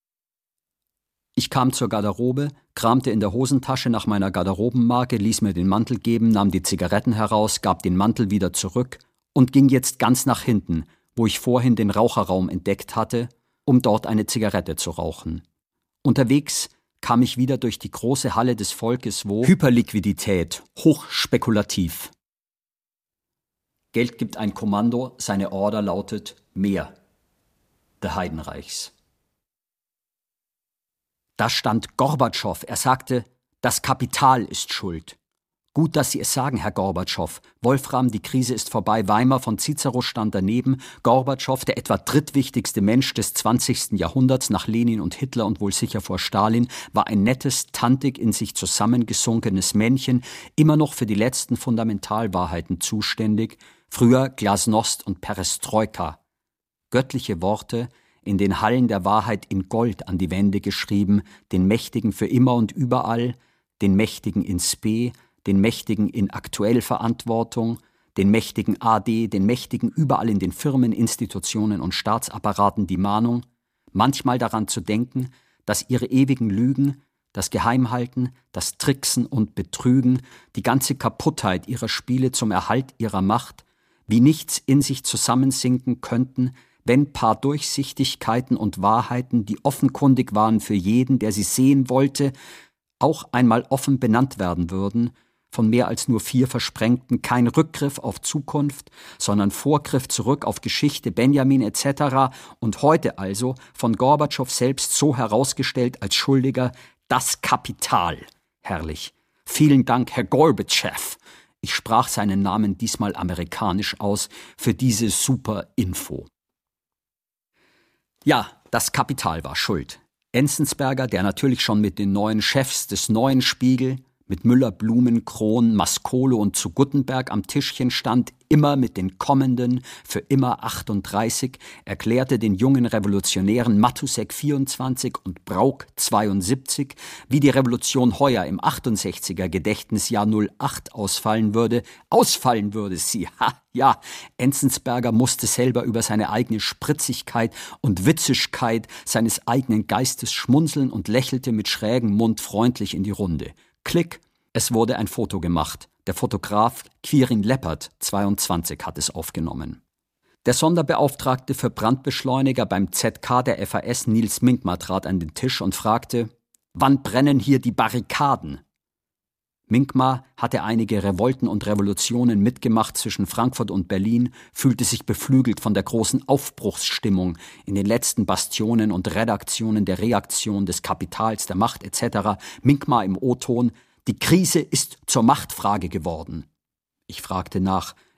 S3: Ich kam zur Garderobe, kramte in der Hosentasche nach meiner Garderobenmarke, ließ mir den Mantel geben, nahm die Zigaretten heraus, gab den Mantel wieder zurück und ging jetzt ganz nach hinten, wo ich vorhin den Raucherraum entdeckt hatte, um dort eine Zigarette zu rauchen. Unterwegs kam ich wieder durch die große Halle des Volkes, wo Hyperliquidität, hochspekulativ. Geld gibt ein Kommando, seine Order lautet mehr. Der Heidenreichs. Da stand Gorbatschow, er sagte, das Kapital ist schuld. Gut, dass Sie es sagen, Herr Gorbatschow. Wolfram, die Krise ist vorbei. Weimar von Cicero stand daneben. Gorbatschow, der etwa drittwichtigste Mensch des 20. Jahrhunderts nach Lenin und Hitler und wohl sicher vor Stalin, war ein nettes, tantig in sich zusammengesunkenes Männchen, immer noch für die letzten Fundamentalwahrheiten zuständig, früher Glasnost und Perestroika. Göttliche Worte, in den Hallen der Wahrheit in Gold an die Wände geschrieben, den Mächtigen für immer und überall, den Mächtigen in Spe, den Mächtigen in Aktuellverantwortung, den Mächtigen AD, den Mächtigen überall in den Firmen, Institutionen und Staatsapparaten die Mahnung, manchmal daran zu denken, dass ihre ewigen Lügen, das Geheimhalten, das Tricksen und Betrügen, die ganze Kaputtheit ihrer Spiele zum Erhalt ihrer Macht wie nichts in sich zusammensinken könnten, wenn paar Durchsichtigkeiten und Wahrheiten, die offenkundig waren für jeden, der sie sehen wollte, auch einmal offen benannt werden würden, von mehr als nur 4 Versprengten, kein Rückgriff auf Zukunft, sondern Vorgriff zurück auf Geschichte, Benjamin etc. und heute also von Gorbatschow selbst so herausgestellt als Schuldiger, das Kapital. Herrlich. Vielen Dank, Herr Gorbatschow. Ich sprach seinen Namen diesmal amerikanisch aus, für diese super Info. Ja, das Kapital war schuld. Enzensberger, der natürlich schon mit den neuen Chefs des neuen Spiegel, mit Müller, Blumen, Krohn, Maskolo und zu Guttenberg am Tischchen stand, immer mit den kommenden, für immer 38, erklärte den jungen Revolutionären Matusek 24 und Brauck 72, wie die Revolution heuer im 68er Gedächtnisjahr 08 ausfallen würde sie, ja, Enzensberger musste selber über seine eigene Spritzigkeit und Witzigkeit seines eigenen Geistes schmunzeln und lächelte mit schrägem Mund freundlich in die Runde. Klick, es wurde ein Foto gemacht. Der Fotograf Quirin Leppert, 22, hat es aufgenommen. Der Sonderbeauftragte für Brandbeschleuniger beim ZK der FAS Nils Minkmar trat an den Tisch und fragte, wann brennen hier die Barrikaden? Minkmar hatte einige Revolten und Revolutionen mitgemacht zwischen Frankfurt und Berlin, fühlte sich beflügelt von der großen Aufbruchsstimmung in den letzten Bastionen und Redaktionen der Reaktion des Kapitals, der Macht etc. Minkmar im O-Ton, die Krise ist zur Machtfrage geworden. Ich fragte nach,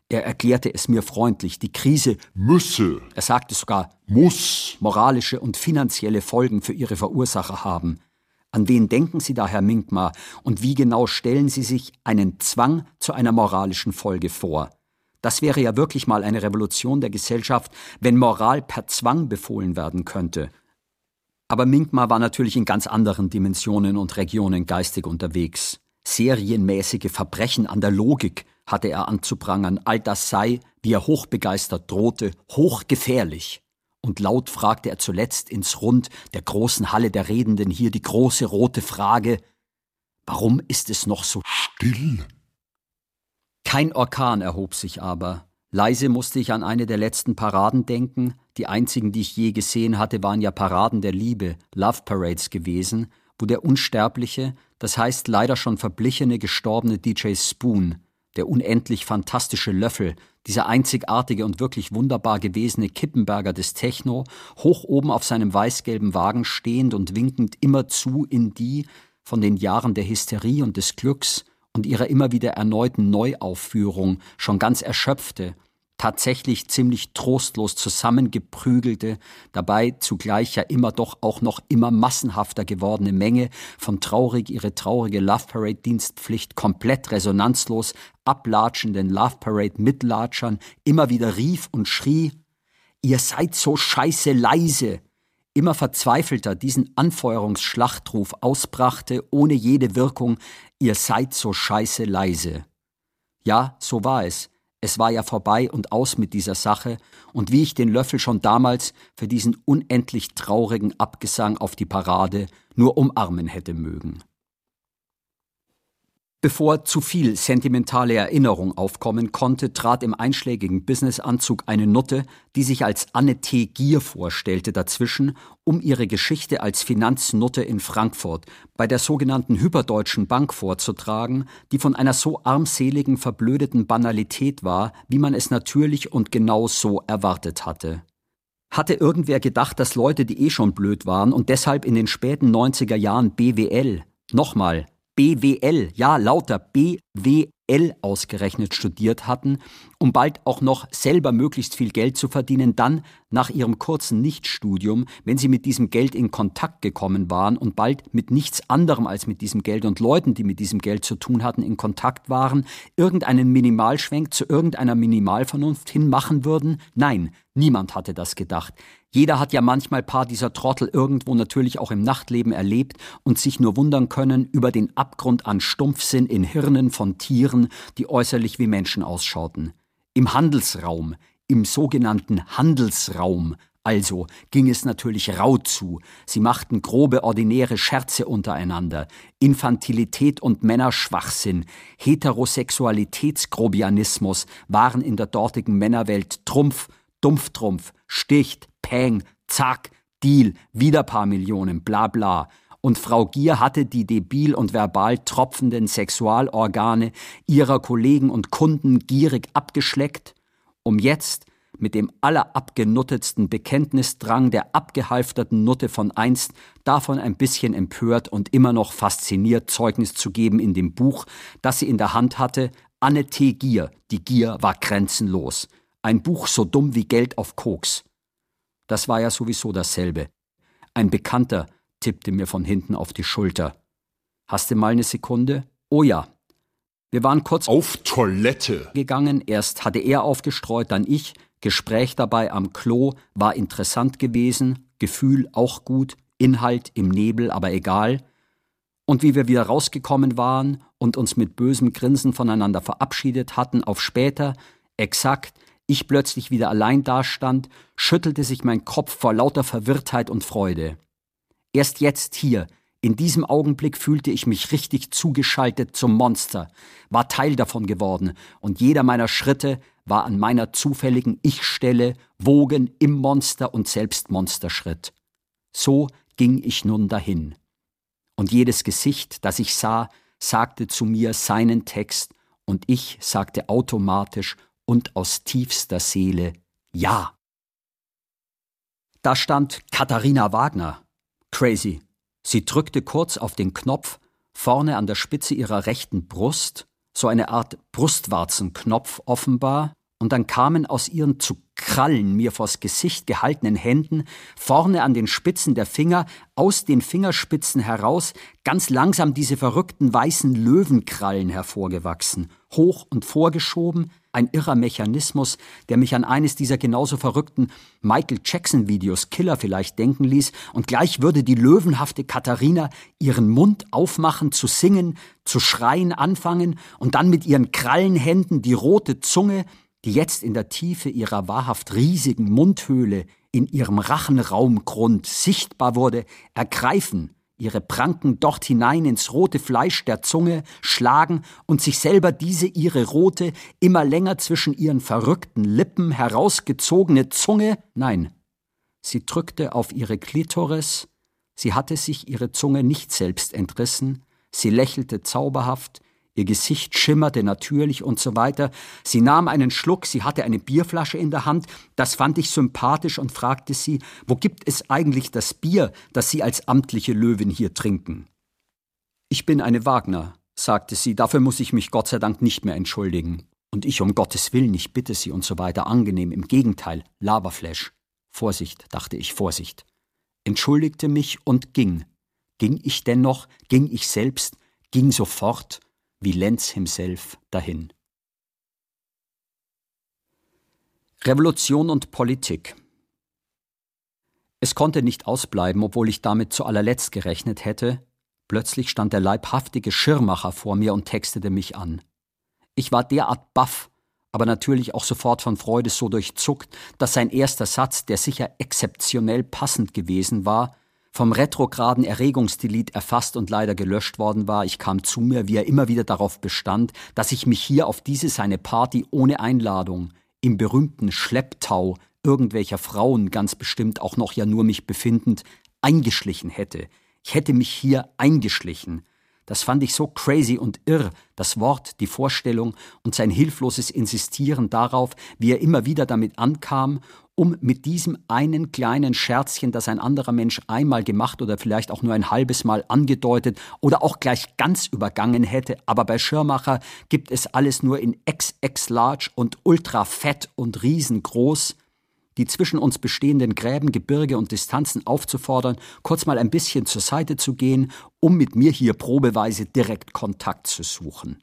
S3: Er erklärte es mir freundlich, die Krise
S5: müsse,
S3: er sagte sogar,
S5: muss,
S3: moralische und finanzielle Folgen für ihre Verursacher haben. An wen denken Sie da, Herr Minkmar, und wie genau stellen Sie sich einen Zwang zu einer moralischen Folge vor? Das wäre ja wirklich mal eine Revolution der Gesellschaft, wenn Moral per Zwang befohlen werden könnte. Aber Minkmar war natürlich in ganz anderen Dimensionen und Regionen geistig unterwegs. Serienmäßige Verbrechen an der Logik hatte er anzuprangern, all das sei, wie er hochbegeistert drohte, hochgefährlich. Und laut fragte er zuletzt ins Rund der großen Halle der Redenden hier die große rote Frage: Warum ist es noch so
S5: still?
S3: Kein Orkan erhob sich aber. Leise musste ich an eine der letzten Paraden denken. Die einzigen, die ich je gesehen hatte, waren ja Paraden der Liebe, Love Parades gewesen, wo der unsterbliche, das heißt leider schon verblichene, gestorbene DJ Spoon, der unendlich fantastische Löffel, dieser einzigartige und wirklich wunderbar gewesene Kippenberger des Techno, hoch oben auf seinem weiß-gelben Wagen stehend und winkend immerzu in die, von den Jahren der Hysterie und des Glücks und ihrer immer wieder erneuten Neuaufführung, schon ganz erschöpfte, tatsächlich ziemlich trostlos zusammengeprügelte, dabei zugleich ja immer doch auch noch immer massenhafter gewordene Menge von traurig ihre traurige Love Parade Dienstpflicht komplett resonanzlos ablatschenden Love Parade Mitlatschern immer wieder rief und schrie: Ihr seid so scheiße leise! Immer verzweifelter diesen Anfeuerungsschlachtruf ausbrachte, ohne jede Wirkung: Ihr seid so scheiße leise. Ja, so war es. Es war ja vorbei und aus mit dieser Sache, und wie ich den Löffel schon damals für diesen unendlich traurigen Abgesang auf die Parade nur umarmen hätte mögen. Bevor zu viel sentimentale Erinnerung aufkommen konnte, trat im einschlägigen Businessanzug eine Nutte, die sich als Anne T. Gier vorstellte, dazwischen, um ihre Geschichte als Finanznutte in Frankfurt bei der sogenannten Hyperdeutschen Bank vorzutragen, die von einer so armseligen, verblödeten Banalität war, wie man es natürlich und genau so erwartet hatte. Hatte irgendwer gedacht, dass Leute, die schon blöd waren und deshalb in den späten 90er Jahren BWL, nochmal, BWL, ja lauter BWL ausgerechnet studiert hatten, um bald auch noch selber möglichst viel Geld zu verdienen, dann nach ihrem kurzen Nichtstudium, wenn sie mit diesem Geld in Kontakt gekommen waren und bald mit nichts anderem als mit diesem Geld und Leuten, die mit diesem Geld zu tun hatten, in Kontakt waren, irgendeinen Minimalschwenk zu irgendeiner Minimalvernunft hin machen würden? Nein, niemand hatte das gedacht. Jeder hat ja manchmal paar dieser Trottel irgendwo natürlich auch im Nachtleben erlebt und sich nur wundern können über den Abgrund an Stumpfsinn in Hirnen von Tieren, die äußerlich wie Menschen ausschauten. Im Handelsraum, im sogenannten Handelsraum, also ging es natürlich rau zu. Sie machten grobe, ordinäre Scherze untereinander. Infantilität und Männerschwachsinn, Heterosexualitätsgrobianismus waren in der dortigen Männerwelt Trumpf, Dumpftrumpf, Sticht, Peng, Zack, Deal, wieder paar Millionen, bla bla. Und Frau Gier hatte die debil und verbal tropfenden Sexualorgane ihrer Kollegen und Kunden gierig abgeschleckt, um jetzt mit dem allerabgenuttetsten Bekenntnisdrang der abgehalfterten Nutte von einst davon ein bisschen empört und immer noch fasziniert Zeugnis zu geben in dem Buch, das sie in der Hand hatte, Anne T. Gier, die Gier war grenzenlos. Ein Buch so dumm wie Geld auf Koks. Das war ja sowieso dasselbe. Ein Bekannter tippte mir von hinten auf die Schulter. Hast du mal eine Sekunde? Oh ja. Wir waren kurz
S5: auf Toilette
S3: gegangen. Erst hatte er aufgestreut, dann ich. Gespräch dabei am Klo war interessant gewesen. Gefühl auch gut. Inhalt im Nebel, aber egal. Und wie wir wieder rausgekommen waren und uns mit bösem Grinsen voneinander verabschiedet hatten, auf später, exakt, ich plötzlich wieder allein dastand, schüttelte sich mein Kopf vor lauter Verwirrtheit und Freude. Erst jetzt hier, in diesem Augenblick fühlte ich mich richtig zugeschaltet zum Monster, war Teil davon geworden, und jeder meiner Schritte war an meiner zufälligen Ich-Stelle, Wogen im Monster und selbst Monsterschritt. So ging ich nun dahin. Und jedes Gesicht, das ich sah, sagte zu mir seinen Text, und ich sagte automatisch und aus tiefster Seele ja. Da stand Katharina Wagner. Crazy. Sie drückte kurz auf den Knopf, vorne an der Spitze ihrer rechten Brust, so eine Art Brustwarzenknopf offenbar, und dann kamen aus ihren zu Krallen mir vors Gesicht gehaltenen Händen, vorne an den Spitzen der Finger, aus den Fingerspitzen heraus, ganz langsam diese verrückten weißen Löwenkrallen hervorgewachsen, hoch und vorgeschoben, ein irrer Mechanismus, der mich an eines dieser genauso verrückten Michael-Jackson-Videos, Killer vielleicht, denken ließ, und gleich würde die löwenhafte Katharina ihren Mund aufmachen, zu singen, zu schreien anfangen und dann mit ihren Krallenhänden die rote Zunge, die jetzt in der Tiefe ihrer wahrhaft riesigen Mundhöhle in ihrem Rachenraumgrund sichtbar wurde, ergreifen, ihre Pranken dort hinein ins rote Fleisch der Zunge schlagen und sich selber diese ihre rote, immer länger zwischen ihren verrückten Lippen herausgezogene Zunge, nein, sie drückte auf ihre Klitoris, sie hatte sich ihre Zunge nicht selbst entrissen, sie lächelte zauberhaft, ihr Gesicht schimmerte natürlich und so weiter. Sie nahm einen Schluck, sie hatte eine Bierflasche in der Hand, das fand ich sympathisch und fragte sie, wo gibt es eigentlich das Bier, das Sie als amtliche Löwin hier trinken? Ich bin eine Wagner, sagte sie, dafür muss ich mich Gott sei Dank nicht mehr entschuldigen. Und ich, um Gottes Willen, ich bitte Sie und so weiter, angenehm, im Gegenteil, Laberflash. Vorsicht, dachte ich, Vorsicht. Entschuldigte mich und ging. Ging ich dennoch, ging ich selbst, ging sofort, wie Lenz himself, dahin. Revolution und Politik. Es konnte nicht ausbleiben, obwohl ich damit zu allerletzt gerechnet hätte. Plötzlich stand der leibhaftige Schirmacher vor mir und textete mich an. Ich war derart baff, aber natürlich auch sofort von Freude so durchzuckt, dass sein erster Satz, der sicher exzeptionell passend gewesen war, vom retrograden Erregungsdelit erfasst und leider gelöscht worden war. Ich kam zu mir, wie er immer wieder darauf bestand, dass ich mich hier auf diese seine Party ohne Einladung, im berühmten Schlepptau irgendwelcher Frauen, ganz bestimmt auch noch ja nur mich befindend, eingeschlichen hätte. Ich hätte mich hier eingeschlichen. Das fand ich so crazy und irr, das Wort, die Vorstellung und sein hilfloses Insistieren darauf, wie er immer wieder damit ankam, um mit diesem einen kleinen Scherzchen, das ein anderer Mensch einmal gemacht oder vielleicht auch nur ein halbes Mal angedeutet oder auch gleich ganz übergangen hätte, aber bei Schirmacher gibt es alles nur in XX large und ultra fett und riesengroß, die zwischen uns bestehenden Gräben, Gebirge und Distanzen aufzufordern, kurz mal ein bisschen zur Seite zu gehen, um mit mir hier probeweise direkt Kontakt zu suchen.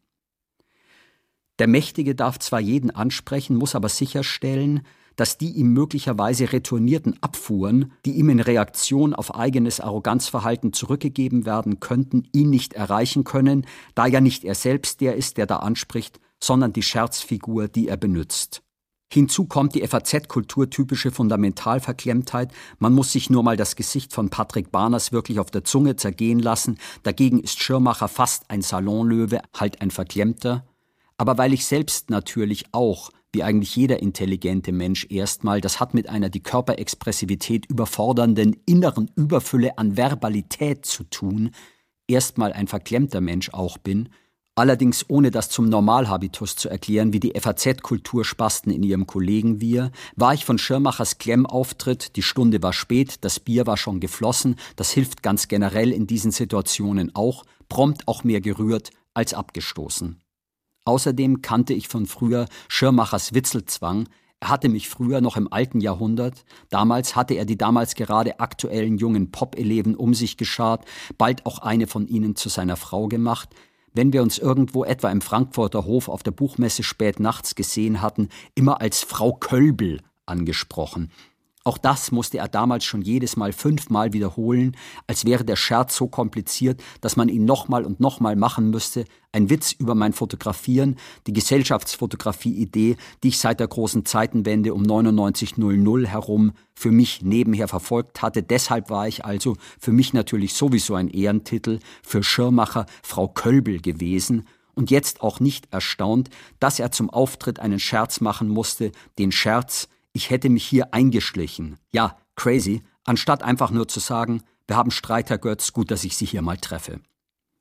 S3: Der Mächtige darf zwar jeden ansprechen, muss aber sicherstellen, dass die ihm möglicherweise retournierten Abfuhren, die ihm in Reaktion auf eigenes Arroganzverhalten zurückgegeben werden könnten, ihn nicht erreichen können, da ja nicht er selbst der ist, der da anspricht, sondern die Scherzfigur, die er benutzt. Hinzu kommt die FAZ-kulturtypische Fundamentalverklemmtheit, man muss sich nur mal das Gesicht von Patrick Barners wirklich auf der Zunge zergehen lassen, dagegen ist Schirmacher fast ein Salonlöwe, halt ein Verklemmter. Aber weil ich selbst natürlich auch, wie eigentlich jeder intelligente Mensch erstmal, das hat mit einer die Körperexpressivität überfordernden inneren Überfülle an Verbalität zu tun, erstmal ein verklemmter Mensch auch bin, allerdings ohne das zum Normalhabitus zu erklären, wie die FAZ-Kulturspasten in ihrem Kollegen wir, war ich von Schirmachers Klemmauftritt, die Stunde war spät, das Bier war schon geflossen, das hilft ganz generell in diesen Situationen auch, prompt auch mehr gerührt als abgestoßen. Außerdem kannte ich von früher Schirmachers Witzelzwang. Er hatte mich früher noch im alten Jahrhundert, damals hatte er die damals gerade aktuellen jungen Pop-Eleven um sich geschart, bald auch eine von ihnen zu seiner Frau gemacht. Wenn wir uns irgendwo etwa im Frankfurter Hof auf der Buchmesse spät nachts gesehen hatten, immer als Frau Kölbel angesprochen. Auch das musste er damals schon jedes Mal 5-mal wiederholen, als wäre der Scherz so kompliziert, dass man ihn nochmal und nochmal machen müsste. Ein Witz über mein Fotografieren, die Gesellschaftsfotografie-Idee, die ich seit der großen Zeitenwende um 99:00 herum für mich nebenher verfolgt hatte. Deshalb war ich also für mich natürlich sowieso ein Ehrentitel, für Schirmacher Frau Kölbel gewesen. Und jetzt auch nicht erstaunt, dass er zum Auftritt einen Scherz machen musste, den Scherz, ich hätte mich hier eingeschlichen. Ja, crazy, anstatt einfach nur zu sagen, wir haben Streit, Herr Götz, gut, dass ich Sie hier mal treffe.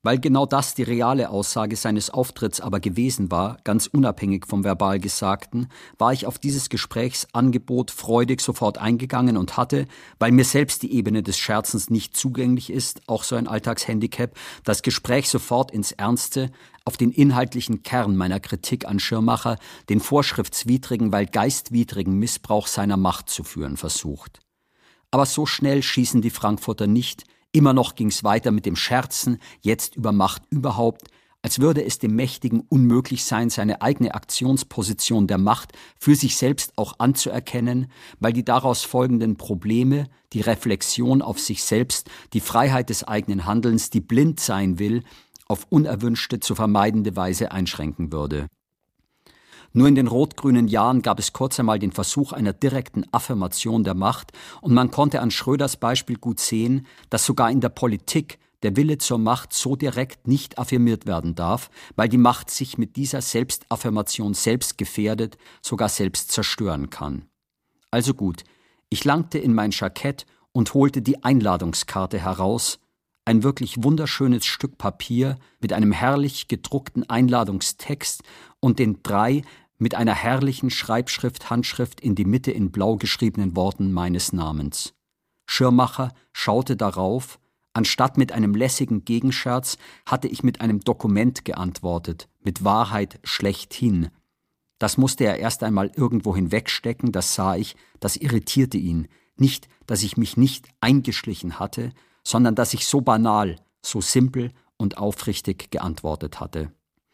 S3: Weil genau das die reale Aussage seines Auftritts aber gewesen war, ganz unabhängig vom verbal Gesagten, war ich auf dieses Gesprächsangebot freudig sofort eingegangen und hatte, weil mir selbst die Ebene des Scherzens nicht zugänglich ist, auch so ein Alltagshandicap, das Gespräch sofort ins Ernste, auf den inhaltlichen Kern meiner Kritik an Schirmacher, den vorschriftswidrigen, weil geistwidrigen Missbrauch seiner Macht zu führen versucht. Aber so schnell schießen die Frankfurter nicht. Immer noch ging's weiter mit dem Scherzen, jetzt über Macht überhaupt, als würde es dem Mächtigen unmöglich sein, seine eigene Aktionsposition der Macht für sich selbst auch anzuerkennen, weil die daraus folgenden Probleme, die Reflexion auf sich selbst, die Freiheit des eigenen Handelns, die blind sein will, auf unerwünschte, zu vermeidende Weise einschränken würde. Nur in den rot-grünen Jahren gab es kurz einmal den Versuch einer direkten Affirmation der Macht und man konnte an Schröders Beispiel gut sehen, dass sogar in der Politik der Wille zur Macht so direkt nicht affirmiert werden darf, weil die Macht sich mit dieser Selbstaffirmation selbst gefährdet, sogar selbst zerstören kann. Also gut, ich langte in mein Jackett und holte die Einladungskarte heraus, ein wirklich wunderschönes Stück Papier mit einem herrlich gedruckten Einladungstext und den 3 mit einer herrlichen Handschrift in die Mitte in blau geschriebenen Worten meines Namens. Schirmacher schaute darauf, anstatt mit einem lässigen Gegenscherz hatte ich mit einem Dokument geantwortet, mit Wahrheit schlechthin. Das musste er erst einmal irgendwo hinwegstecken, das sah ich, das irritierte ihn. Nicht, dass ich mich nicht eingeschlichen hatte, sondern dass ich so banal, so simpel und aufrichtig geantwortet hatte.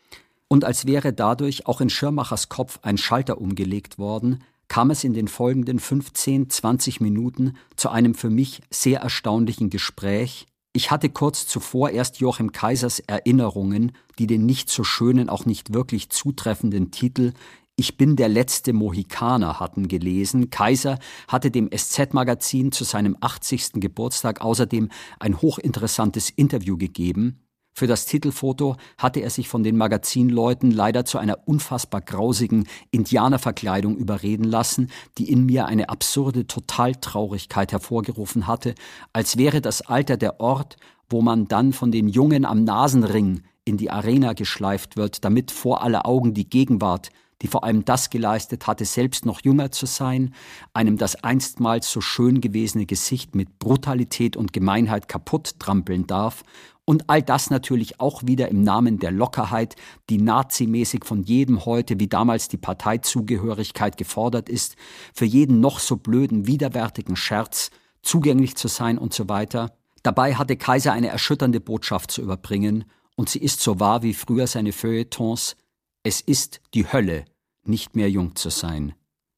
S3: Und als wäre dadurch auch in Schirmachers Kopf ein Schalter umgelegt worden, kam es in den folgenden 15, 20 Minuten zu einem für mich sehr erstaunlichen Gespräch. Ich hatte kurz zuvor erst Joachim Kaisers Erinnerungen, die den nicht so schönen, auch nicht wirklich zutreffenden Titel »Ich bin der letzte Mohikaner« hatten gelesen. Kaiser hatte dem SZ-Magazin zu seinem 80. Geburtstag außerdem ein hochinteressantes Interview gegeben. Für das Titelfoto hatte er sich von den Magazinleuten leider zu einer unfassbar grausigen Indianerverkleidung überreden lassen, die in mir eine absurde Totaltraurigkeit hervorgerufen hatte, als wäre das Alter der Ort, wo man dann von den Jungen am Nasenring in die Arena geschleift wird, damit vor aller Augen die Gegenwart, die vor allem das geleistet hatte, selbst noch jünger zu sein, einem das einstmals so schön gewesene Gesicht mit Brutalität und Gemeinheit kaputt trampeln darf, und all das natürlich auch wieder im Namen der Lockerheit, die nazimäßig von jedem heute wie damals die Parteizugehörigkeit gefordert ist, für jeden noch so blöden, widerwärtigen Scherz zugänglich zu sein und so weiter. Dabei hatte Kaiser eine erschütternde Botschaft zu überbringen, und sie ist so wahr wie früher seine Feuilletons: Es ist die Hölle, nicht mehr jung zu sein.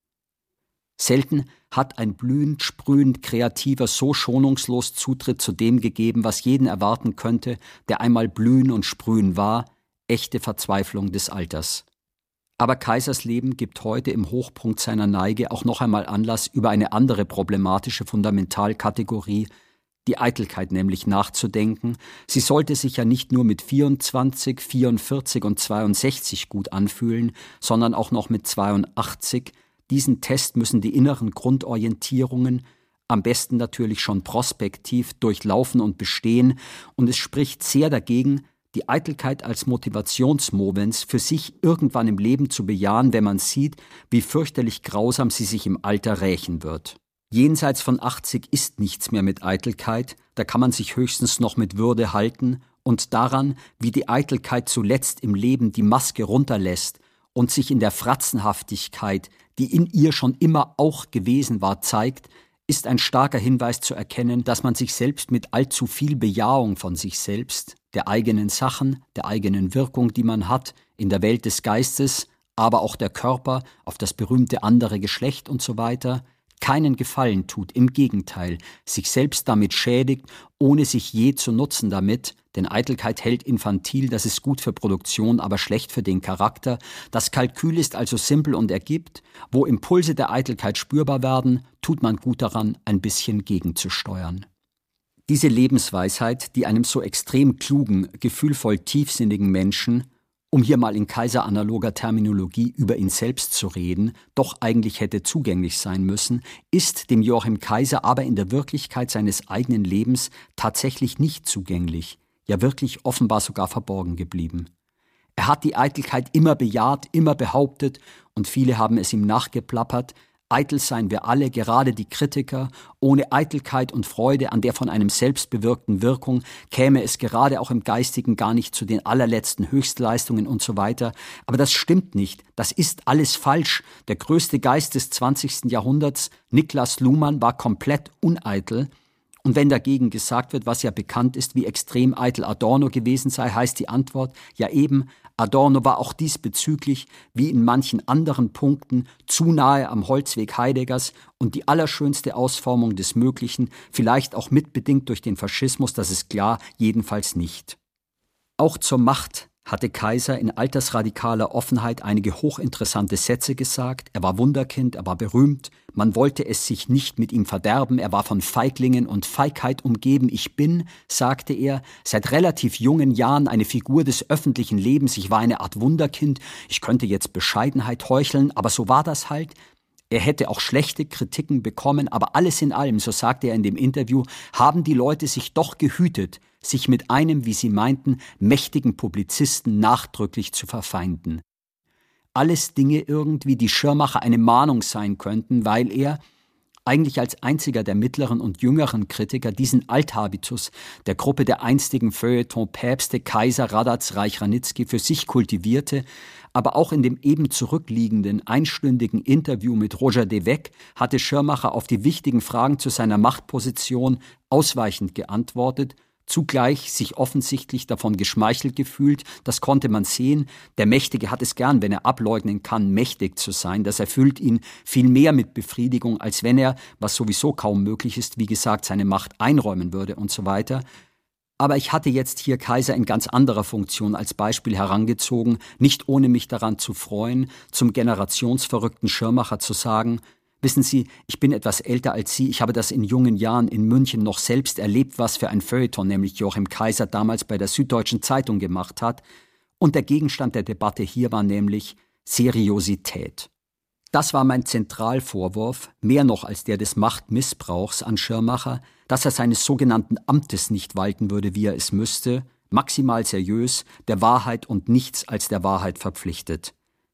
S3: Selten hat ein blühend, sprühend Kreativer so schonungslos Zutritt zu dem gegeben, was jeden erwarten könnte, der einmal blühen und sprühen war, echte Verzweiflung des Alters. Aber Kaisers Leben gibt heute im Hochpunkt seiner Neige auch noch einmal Anlass, über eine andere problematische Fundamentalkategorie, die Eitelkeit nämlich, nachzudenken. Sie sollte sich ja nicht nur mit 24, 44 und 62 gut anfühlen, sondern auch noch mit 82. Diesen Test müssen die inneren Grundorientierungen, am besten natürlich schon prospektiv, durchlaufen und bestehen, und es spricht sehr dagegen, die Eitelkeit als Motivationsmovens für sich irgendwann im Leben zu bejahen, wenn man sieht, wie fürchterlich grausam sie sich im Alter rächen wird. Jenseits von 80 ist nichts mehr mit Eitelkeit, da kann man sich höchstens noch mit Würde halten, und daran, wie die Eitelkeit zuletzt im Leben die Maske runterlässt und sich in der Fratzenhaftigkeit, die in ihr schon immer auch gewesen war, zeigt, ist ein starker Hinweis zu erkennen, dass man sich selbst mit allzu viel Bejahung von sich selbst, der eigenen Sachen, der eigenen Wirkung, die man hat, in der Welt des Geistes, aber auch der Körper, auf das berühmte andere Geschlecht und so weiter, keinen Gefallen tut, im Gegenteil, sich selbst damit schädigt, ohne sich je zu nutzen damit, denn Eitelkeit hält infantil, das ist gut für Produktion, aber schlecht für den Charakter. Das Kalkül ist also simpel und ergibt, wo Impulse der Eitelkeit spürbar werden, tut man gut daran, ein bisschen gegenzusteuern. Diese Lebensweisheit, die einem so extrem klugen, gefühlvoll tiefsinnigen Menschen, um hier mal in Kaiser-analoger Terminologie über ihn selbst zu reden, doch eigentlich hätte zugänglich sein müssen, ist dem Joachim Kaiser aber in der Wirklichkeit seines eigenen Lebens tatsächlich nicht zugänglich. ja wirklich offenbar sogar verborgen geblieben. Er hat die Eitelkeit immer bejaht, immer behauptet, und viele haben es ihm nachgeplappert. Eitel seien wir alle, gerade die Kritiker. Ohne Eitelkeit und Freude an der von einem selbst bewirkten Wirkung käme es gerade auch im Geistigen gar nicht zu den allerletzten Höchstleistungen und so weiter. Aber das stimmt nicht. Das ist alles falsch. Der größte Geist des 20. Jahrhunderts, Niklas Luhmann, war komplett uneitel. Und wenn dagegen gesagt wird, was ja bekannt ist, wie extrem eitel Adorno gewesen sei, heißt die Antwort, ja eben, Adorno war auch diesbezüglich, wie in manchen anderen Punkten, zu nahe am Holzweg Heideggers und die allerschönste Ausformung des Möglichen, vielleicht auch mitbedingt durch den Faschismus, das ist klar, jedenfalls nicht. Auch zur Macht hatte Kaiser in altersradikaler Offenheit einige hochinteressante Sätze gesagt. Er war Wunderkind, er war berühmt, man wollte es sich nicht mit ihm verderben, er war von Feiglingen und Feigheit umgeben. Ich bin, sagte er, seit relativ jungen Jahren eine Figur des öffentlichen Lebens, ich war eine Art Wunderkind, ich könnte jetzt Bescheidenheit heucheln, aber so war das halt. Er hätte auch schlechte Kritiken bekommen, aber alles in allem, so sagte er in dem Interview, haben die Leute sich doch gehütet, sich mit einem, wie sie meinten, mächtigen Publizisten nachdrücklich zu verfeinden. Alles Dinge irgendwie, die Schirmacher eine Mahnung sein könnten, weil er, eigentlich als einziger der mittleren und jüngeren Kritiker, diesen Althabitus der Gruppe der einstigen Feuilleton-Päpste Kaiser, Radatz, Reich-Ranitzky für sich kultivierte, aber auch in dem eben zurückliegenden einstündigen Interview mit Roger Devecq hatte Schirmacher auf die wichtigen Fragen zu seiner Machtposition ausweichend geantwortet, zugleich sich offensichtlich davon geschmeichelt gefühlt, das konnte man sehen, der Mächtige hat es gern, wenn er ableugnen kann, mächtig zu sein, das erfüllt ihn viel mehr mit Befriedigung, als wenn er, was sowieso kaum möglich ist, wie gesagt, seine Macht einräumen würde und so weiter. Aber ich hatte jetzt hier Kaiser in ganz anderer Funktion als Beispiel herangezogen, nicht ohne mich daran zu freuen, zum generationsverrückten Schirmacher zu sagen, wissen Sie, ich bin etwas älter als Sie, ich habe das in jungen Jahren in München noch selbst erlebt, was für ein Feuilleton nämlich Joachim Kaiser damals bei der Süddeutschen Zeitung gemacht hat. Und der Gegenstand der Debatte hier war nämlich Seriosität. Das war mein Zentralvorwurf, mehr noch als der des Machtmissbrauchs an Schirmacher, dass er seines sogenannten Amtes nicht walten würde, wie er es müsste, maximal seriös, der Wahrheit und nichts als der Wahrheit verpflichtet.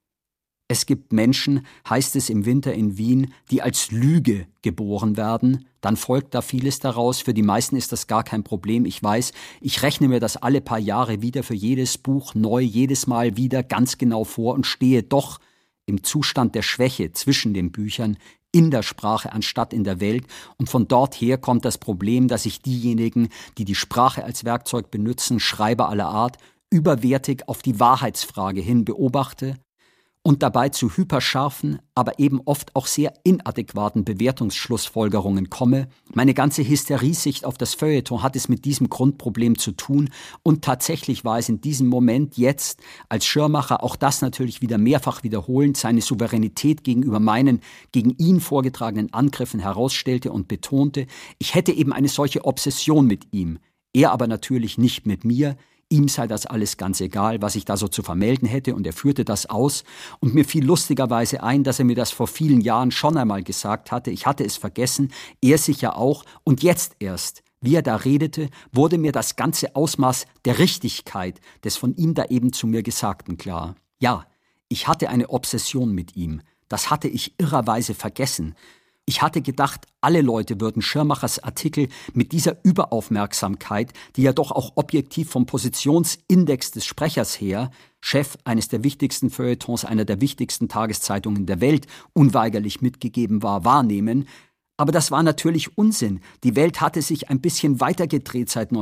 S3: Es gibt Menschen, heißt es im Winter in Wien, die als Lüge geboren werden, dann folgt da vieles daraus, für die meisten ist das gar kein Problem, ich weiß, ich rechne mir das alle paar Jahre wieder für jedes Buch neu, jedes Mal wieder ganz genau vor und stehe doch im Zustand der Schwäche zwischen den Büchern, in der Sprache anstatt in der Welt, und von dort her kommt das Problem, dass ich diejenigen, die die Sprache als Werkzeug benutzen, Schreiber aller Art, überwertig auf die Wahrheitsfrage hin beobachte und dabei zu hyperscharfen, aber eben oft auch sehr inadäquaten Bewertungsschlussfolgerungen komme. Meine ganze Hysteriesicht auf das Feuilleton hat es mit diesem Grundproblem zu tun, und tatsächlich war es in diesem Moment jetzt, als Schirmacher auch das natürlich wieder mehrfach wiederholend seine Souveränität gegenüber meinen gegen ihn vorgetragenen Angriffen herausstellte und betonte, ich hätte eben eine solche Obsession mit ihm, er aber natürlich nicht mit mir. Ihm sei das alles ganz egal, was ich da so zu vermelden hätte, und er führte das aus, und mir fiel lustigerweise ein, dass er mir das vor vielen Jahren schon einmal gesagt hatte, ich hatte es vergessen, er sicher auch, und jetzt erst, wie er da redete, wurde mir das ganze Ausmaß der Richtigkeit des von ihm da eben zu mir Gesagten klar. Ja, ich hatte eine Obsession mit ihm, das hatte ich irrerweise vergessen. Ich hatte gedacht, alle Leute würden Schirmachers Artikel mit dieser Überaufmerksamkeit, die ja doch auch objektiv vom Positionsindex des Sprechers her, Chef eines der wichtigsten Feuilletons einer der wichtigsten Tageszeitungen der Welt, unweigerlich mitgegeben war, wahrnehmen. Aber das war natürlich Unsinn. Die Welt hatte sich ein bisschen weitergedreht seit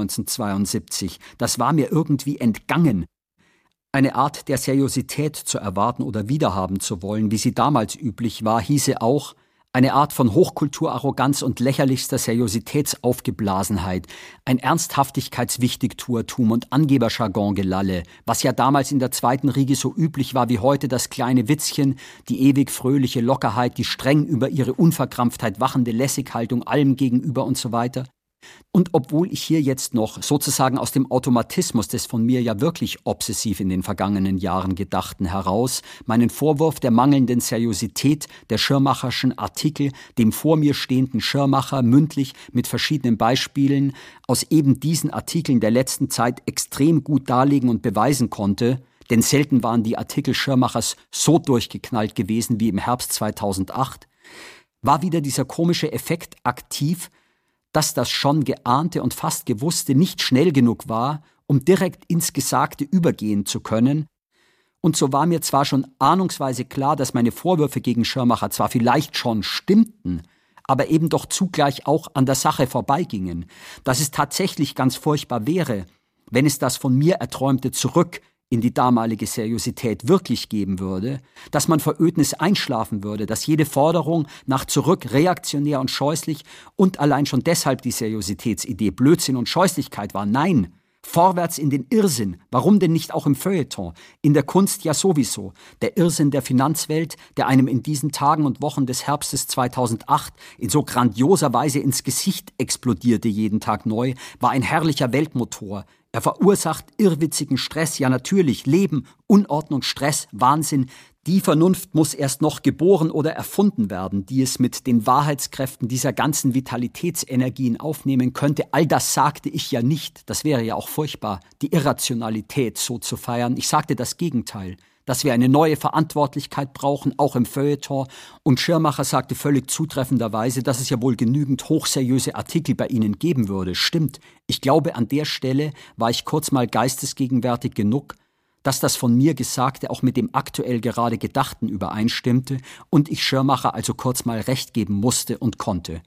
S3: 1972. Das war mir irgendwie entgangen. Eine Art der Seriosität zu erwarten oder wiederhaben zu wollen, wie sie damals üblich war, hieße auch, eine Art von Hochkulturarroganz und lächerlichster Seriositätsaufgeblasenheit, ein Ernsthaftigkeitswichtigtuertum und Angeberjargon-Gelalle, was ja damals in der zweiten Riege so üblich war wie heute das kleine Witzchen, die ewig fröhliche Lockerheit, die streng über ihre Unverkrampftheit wachende Lässighaltung allem gegenüber und so weiter. Und obwohl ich hier jetzt noch sozusagen aus dem Automatismus des von mir ja wirklich obsessiv in den vergangenen Jahren Gedachten heraus meinen Vorwurf der mangelnden Seriosität der Schirmacherschen Artikel dem vor mir stehenden Schirmacher mündlich mit verschiedenen Beispielen aus eben diesen Artikeln der letzten Zeit extrem gut darlegen und beweisen konnte, denn selten waren die Artikel Schirmachers so durchgeknallt gewesen wie im Herbst 2008, war wieder dieser komische Effekt aktiv, dass das schon Geahnte und fast Gewusste nicht schnell genug war, um direkt ins Gesagte übergehen zu können. Und so war mir zwar schon ahnungsweise klar, dass meine Vorwürfe gegen Schirmacher zwar vielleicht schon stimmten, aber eben doch zugleich auch an der Sache vorbeigingen, dass es tatsächlich ganz furchtbar wäre, wenn es das von mir erträumte Zurück in die damalige Seriosität wirklich geben würde, dass man vor Ödnis einschlafen würde, dass jede Forderung nach zurück reaktionär und scheußlich und allein schon deshalb die Seriositätsidee Blödsinn und Scheußlichkeit war. Nein, vorwärts in den Irrsinn. Warum denn nicht auch im Feuilleton? In der Kunst ja sowieso. Der Irrsinn der Finanzwelt, der einem in diesen Tagen und Wochen des Herbstes 2008 in so grandioser Weise ins Gesicht explodierte jeden Tag neu, war ein herrlicher Weltmotor. Er verursacht irrwitzigen Stress, ja natürlich, Leben, Unordnung, Stress, Wahnsinn. Die Vernunft muss erst noch geboren oder erfunden werden, die es mit den Wahrheitskräften dieser ganzen Vitalitätsenergien aufnehmen könnte. All das sagte ich ja nicht, das wäre ja auch furchtbar, die Irrationalität so zu feiern. Ich sagte das Gegenteil, dass wir eine neue Verantwortlichkeit brauchen, auch im Feuilleton. Und Schirmacher sagte völlig zutreffenderweise, dass es ja wohl genügend hochseriöse Artikel bei Ihnen geben würde. Stimmt, ich glaube, an der Stelle war ich kurz mal geistesgegenwärtig genug, dass das von mir Gesagte auch mit dem aktuell gerade Gedachten übereinstimmte und ich Schirmacher also kurz mal recht geben musste und konnte.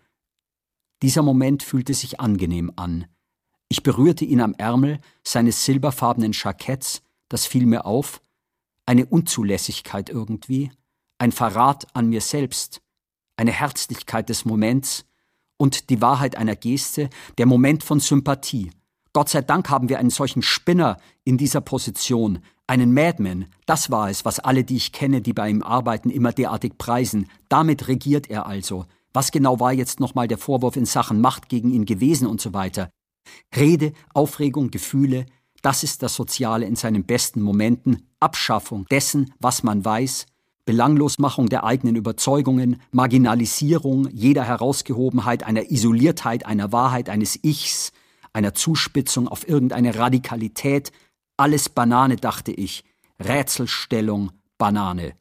S3: Dieser Moment fühlte sich angenehm an. Ich berührte ihn am Ärmel seines silberfarbenen Jacketts, das fiel mir auf, eine Unzulässigkeit irgendwie, ein Verrat an mir selbst, eine Herzlichkeit des Moments und die Wahrheit einer Geste, der Moment von Sympathie. Gott sei Dank haben wir einen solchen Spinner in dieser Position, einen Madman. Das war es, was alle, die ich kenne, die bei ihm arbeiten, immer derartig preisen. Damit regiert er also. Was genau war jetzt nochmal der Vorwurf in Sachen Macht gegen ihn gewesen und so weiter? Rede, Aufregung, Gefühle, das ist das Soziale in seinen besten Momenten. Abschaffung dessen, was man weiß, Belanglosmachung der eigenen Überzeugungen, Marginalisierung jeder Herausgehobenheit, einer Isoliertheit, einer Wahrheit, eines Ichs, einer Zuspitzung auf irgendeine Radikalität. Alles Banane, dachte ich. Rätselstellung, Banane.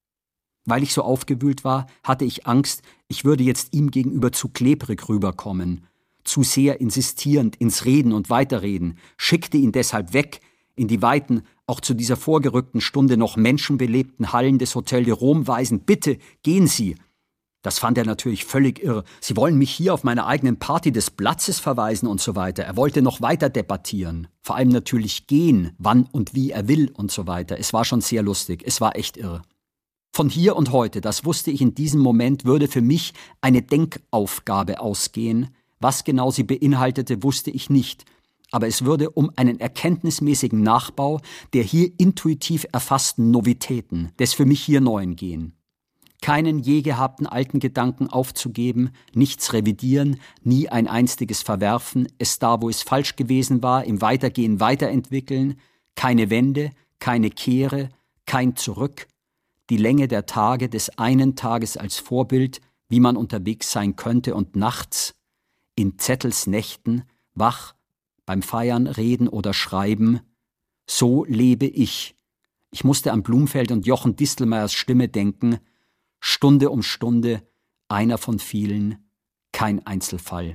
S3: Weil ich so aufgewühlt war, hatte ich Angst, ich würde jetzt ihm gegenüber zu klebrig rüberkommen. Zu sehr insistierend ins Reden und Weiterreden, schickte ihn deshalb weg in die weiten, auch zu dieser vorgerückten Stunde noch menschenbelebten Hallen des Hotel de Rome weisen. Bitte, gehen Sie. Das fand er natürlich völlig irre. Sie wollen mich hier auf meiner eigenen Party des Platzes verweisen und so weiter. Er wollte noch weiter debattieren. Vor allem natürlich gehen, wann und wie er will und so weiter. Es war schon sehr lustig. Es war echt irre. Von hier und heute, das wusste ich in diesem Moment, würde für mich eine Denkaufgabe ausgehen. Was genau sie beinhaltete, wusste ich nicht. Aber es würde um einen erkenntnismäßigen Nachbau der hier intuitiv erfassten Novitäten, des für mich hier Neuen gehen. Keinen je gehabten alten Gedanken aufzugeben, nichts revidieren, nie ein einstiges verwerfen, es da, wo es falsch gewesen war, im Weitergehen weiterentwickeln, keine Wende, keine Kehre, kein Zurück, die Länge der Tage des einen Tages als Vorbild, wie man unterwegs sein könnte und nachts, in Zettelsnächten, wach, beim Feiern, Reden oder Schreiben, so lebe ich. Ich musste an Blumfeld und Jochen Distelmeiers Stimme denken, Stunde um Stunde, einer von vielen, kein Einzelfall.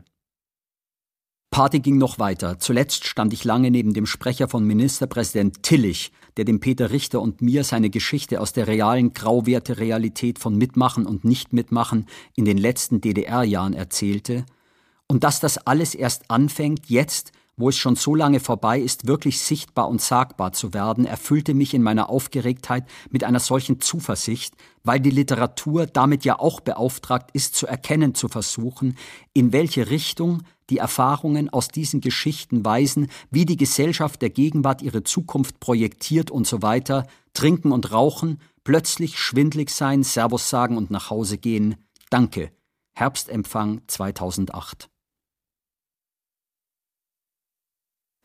S3: Party ging noch weiter. Zuletzt stand ich lange neben dem Sprecher von Ministerpräsident Tillich, der dem Peter Richter und mir seine Geschichte aus der realen Grauwerte-Realität von Mitmachen und Nicht-Mitmachen in den letzten DDR-Jahren erzählte. Und dass das alles erst anfängt, jetzt, wo es schon so lange vorbei ist, wirklich sichtbar und sagbar zu werden, erfüllte mich in meiner Aufgeregtheit mit einer solchen Zuversicht, weil die Literatur damit ja auch beauftragt ist, zu erkennen zu versuchen, in welche Richtung die Erfahrungen aus diesen Geschichten weisen, wie die Gesellschaft der Gegenwart ihre Zukunft projektiert und so weiter, trinken und rauchen, plötzlich schwindlig sein, Servus sagen und nach Hause gehen. Danke. Herbstempfang 2008.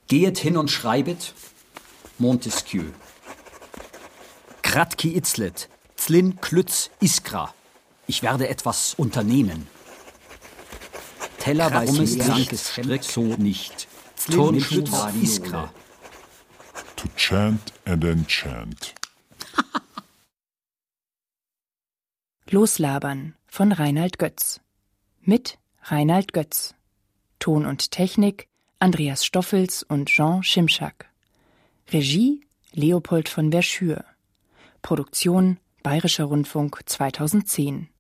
S3: Gehet hin und schreibet Montesquieu. Kratki itzlet, Zlin klütz iskra. Ich werde etwas unternehmen. Teller weiß es blankes Strick so nicht. Zlin klütz iskra.
S5: To chant and enchant.
S4: Loslabern von Reinhard Götz. Mit Reinhard Götz. Ton und Technik Andreas Stoffels und Jean Schimschak. Regie Leopold von Verschür. Produktion Bayerischer Rundfunk 2010.